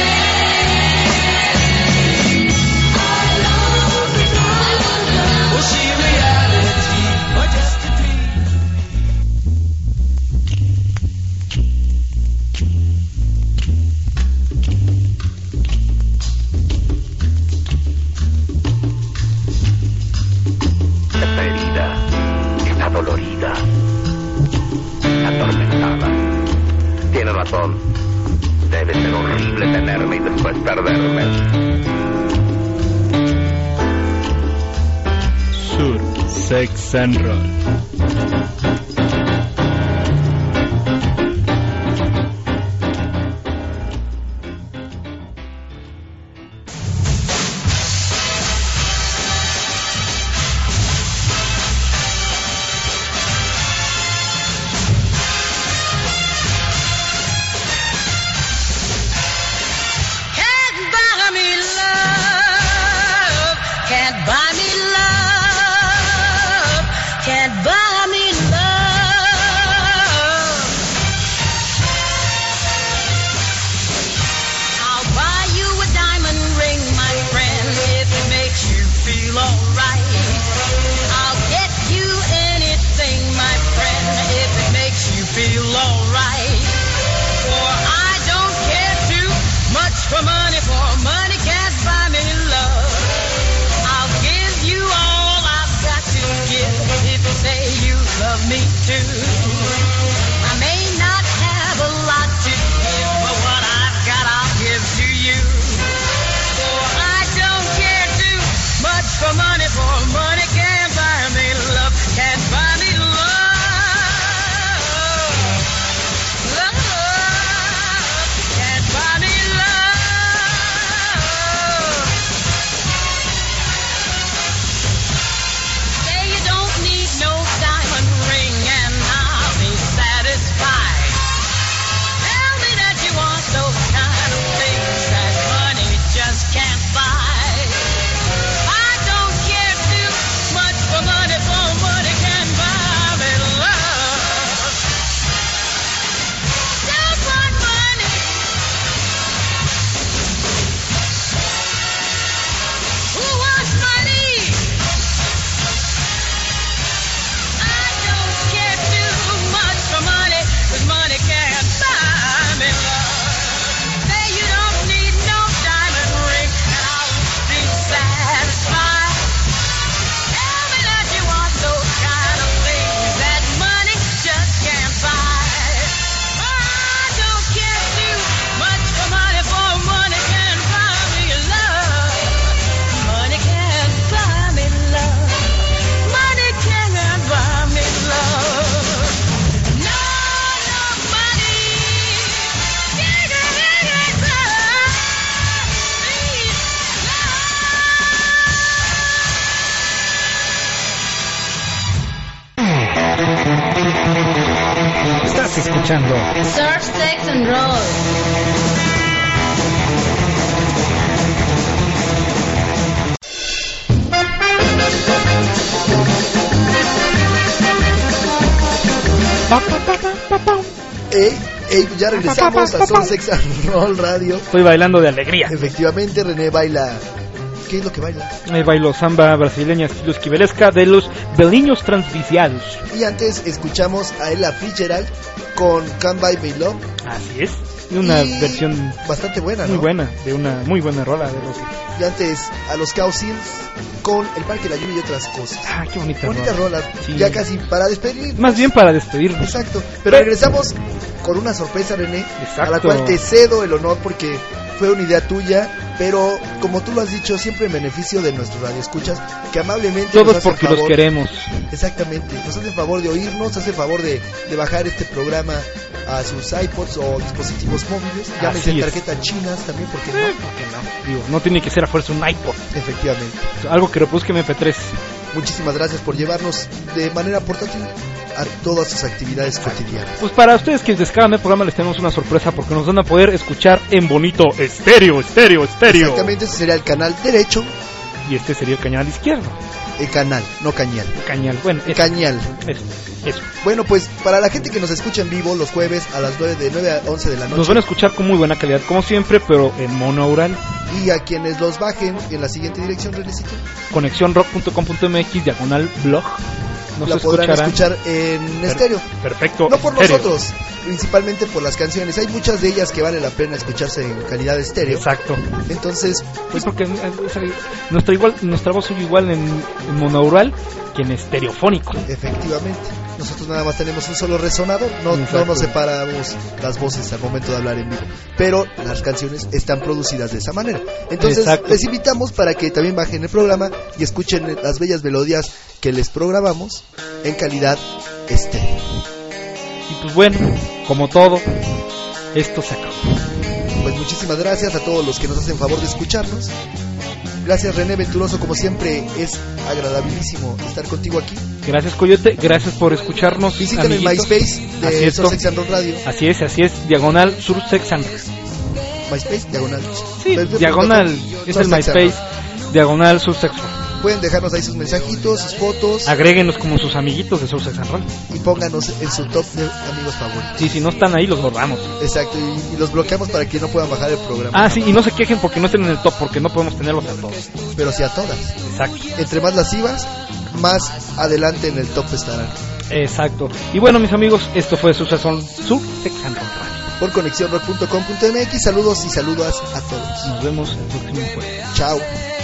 day. I love the flower girl. Was she reality or just a dream? Esta herida está dolorida, atormentada. Tiene razón. Debe ser horrible tenerme y después perderme. Sur, Sex and Roll. escuchando Surf, Sex and Roll. Ey, ey, ya regresamos a Surf, Sex and Roll Radio. Estoy bailando de alegría. Efectivamente, René baila. ¿Qué es lo que baila? Eh, bailo samba brasileña estilo esquivelesca de los beliños transviciados. Y antes escuchamos a Ella Fitzgerald con Can't Buy Me Love. Así es. Una y versión bastante buena, muy ¿no? buena, de una muy buena rola de los. Y antes a los Cow Seals con El Parque de la Lluvia y otras cosas. Ah, qué bonita, bonita rola. rola. Sí. Ya casi para despedir. Más bien para despedirnos. Exacto. Pero regresamos con una sorpresa, René. Exacto. A la cual te cedo el honor porque fue una idea tuya, pero como tú lo has dicho, siempre en beneficio de nuestros radioescuchas, que amablemente todos nos hacen porque favor, los queremos. Exactamente, nos hacen favor de oírnos, hacen favor de, de bajar este programa a sus iPods o dispositivos móviles, llámese tarjetas chinas también, ¿por qué no? Eh, ¿por qué no? Digo, no tiene que ser a fuerza un iPod. Efectivamente. Algo que reproduzca eme pe tres. Muchísimas gracias por llevarnos de manera portátil a todas sus actividades cotidianas. Pues para ustedes que descargan el programa les tenemos una sorpresa porque nos van a poder escuchar en bonito estéreo, estéreo, estéreo. Exactamente, ese sería el canal derecho. Y este sería el canal izquierdo. El canal, no cañal. Cañal, bueno. Eso. Cañal. Eso, eso. Bueno, pues para la gente que nos escucha en vivo los jueves a las nueve, de nueve a once de la noche. Nos van a escuchar con muy buena calidad, como siempre, pero en monaural. Y a quienes los bajen en la siguiente dirección, Renecito. conexión rock punto com punto eme equis, diagonal blog. Nos la podrán escuchar en per- estéreo. Perfecto. No por estéreo. nosotros, principalmente por las canciones. Hay muchas de ellas que vale la pena escucharse en calidad de estéreo. Exacto. Entonces, pues sí, porque nuestra igual nuestra voz es igual en, en monaural que en estereofónico. Efectivamente. Nosotros nada más tenemos un solo resonador, no, no nos separamos las voces al momento de hablar en vivo, pero las canciones están producidas de esa manera. Entonces Exacto. les invitamos para que también bajen el programa y escuchen las bellas melodías que les programamos en calidad estéreo. Y pues bueno, como todo, esto se acabó. Pues muchísimas gracias a todos los que nos hacen favor de escucharnos. Gracias, René Venturoso, como siempre es agradabilísimo estar contigo aquí. Gracias, Coyote, gracias por escucharnos. Visiten el MySpace de Surf, Sex and Roll Radio. Así es, así es, diagonal Surf, Sex and Roll. MySpace, diagonal. Sí, diagonal, es el MySpace, diagonal Surf, Sex and Roll. Pueden dejarnos ahí sus mensajitos, sus fotos. Agréguenos como sus amiguitos de Surf, Sex and Roll. Y pónganos en su top de amigos favoritos. Sí, si no están ahí, los borramos. Exacto, y, y los bloqueamos para que no puedan bajar el programa. Ah, sí, y no se quejen porque no estén en el top, porque no podemos tenerlos a todos. Pero sí a todas. Exacto. Entre más lascivas, más adelante en el top estarán. Exacto. Y bueno, mis amigos, esto fue Surf, Sex and Roll. Por conexión rock punto com punto eme equis, saludos y saludas a todos. Nos vemos el próximo jueves. Chao.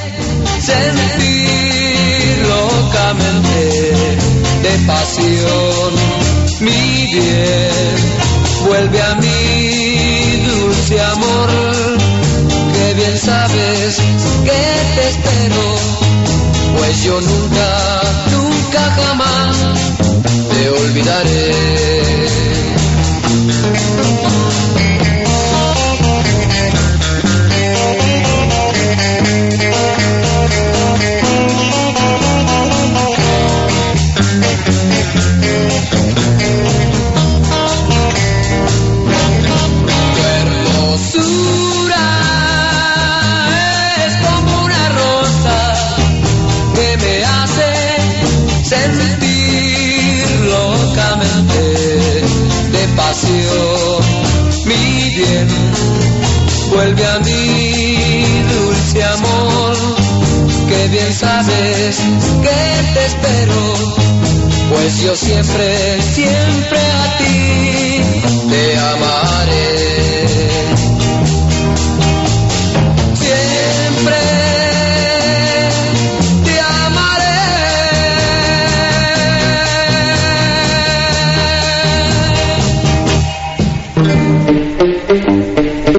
Sentir locamente de pasión, mi bien, vuelve a mí, dulce amor, que bien sabes que te espero, pues yo nunca, nunca jamás te olvidaré. Mi bien, vuelve a mí, dulce amor, que bien sabes que te espero, pues yo siempre, siempre a ti te amaré.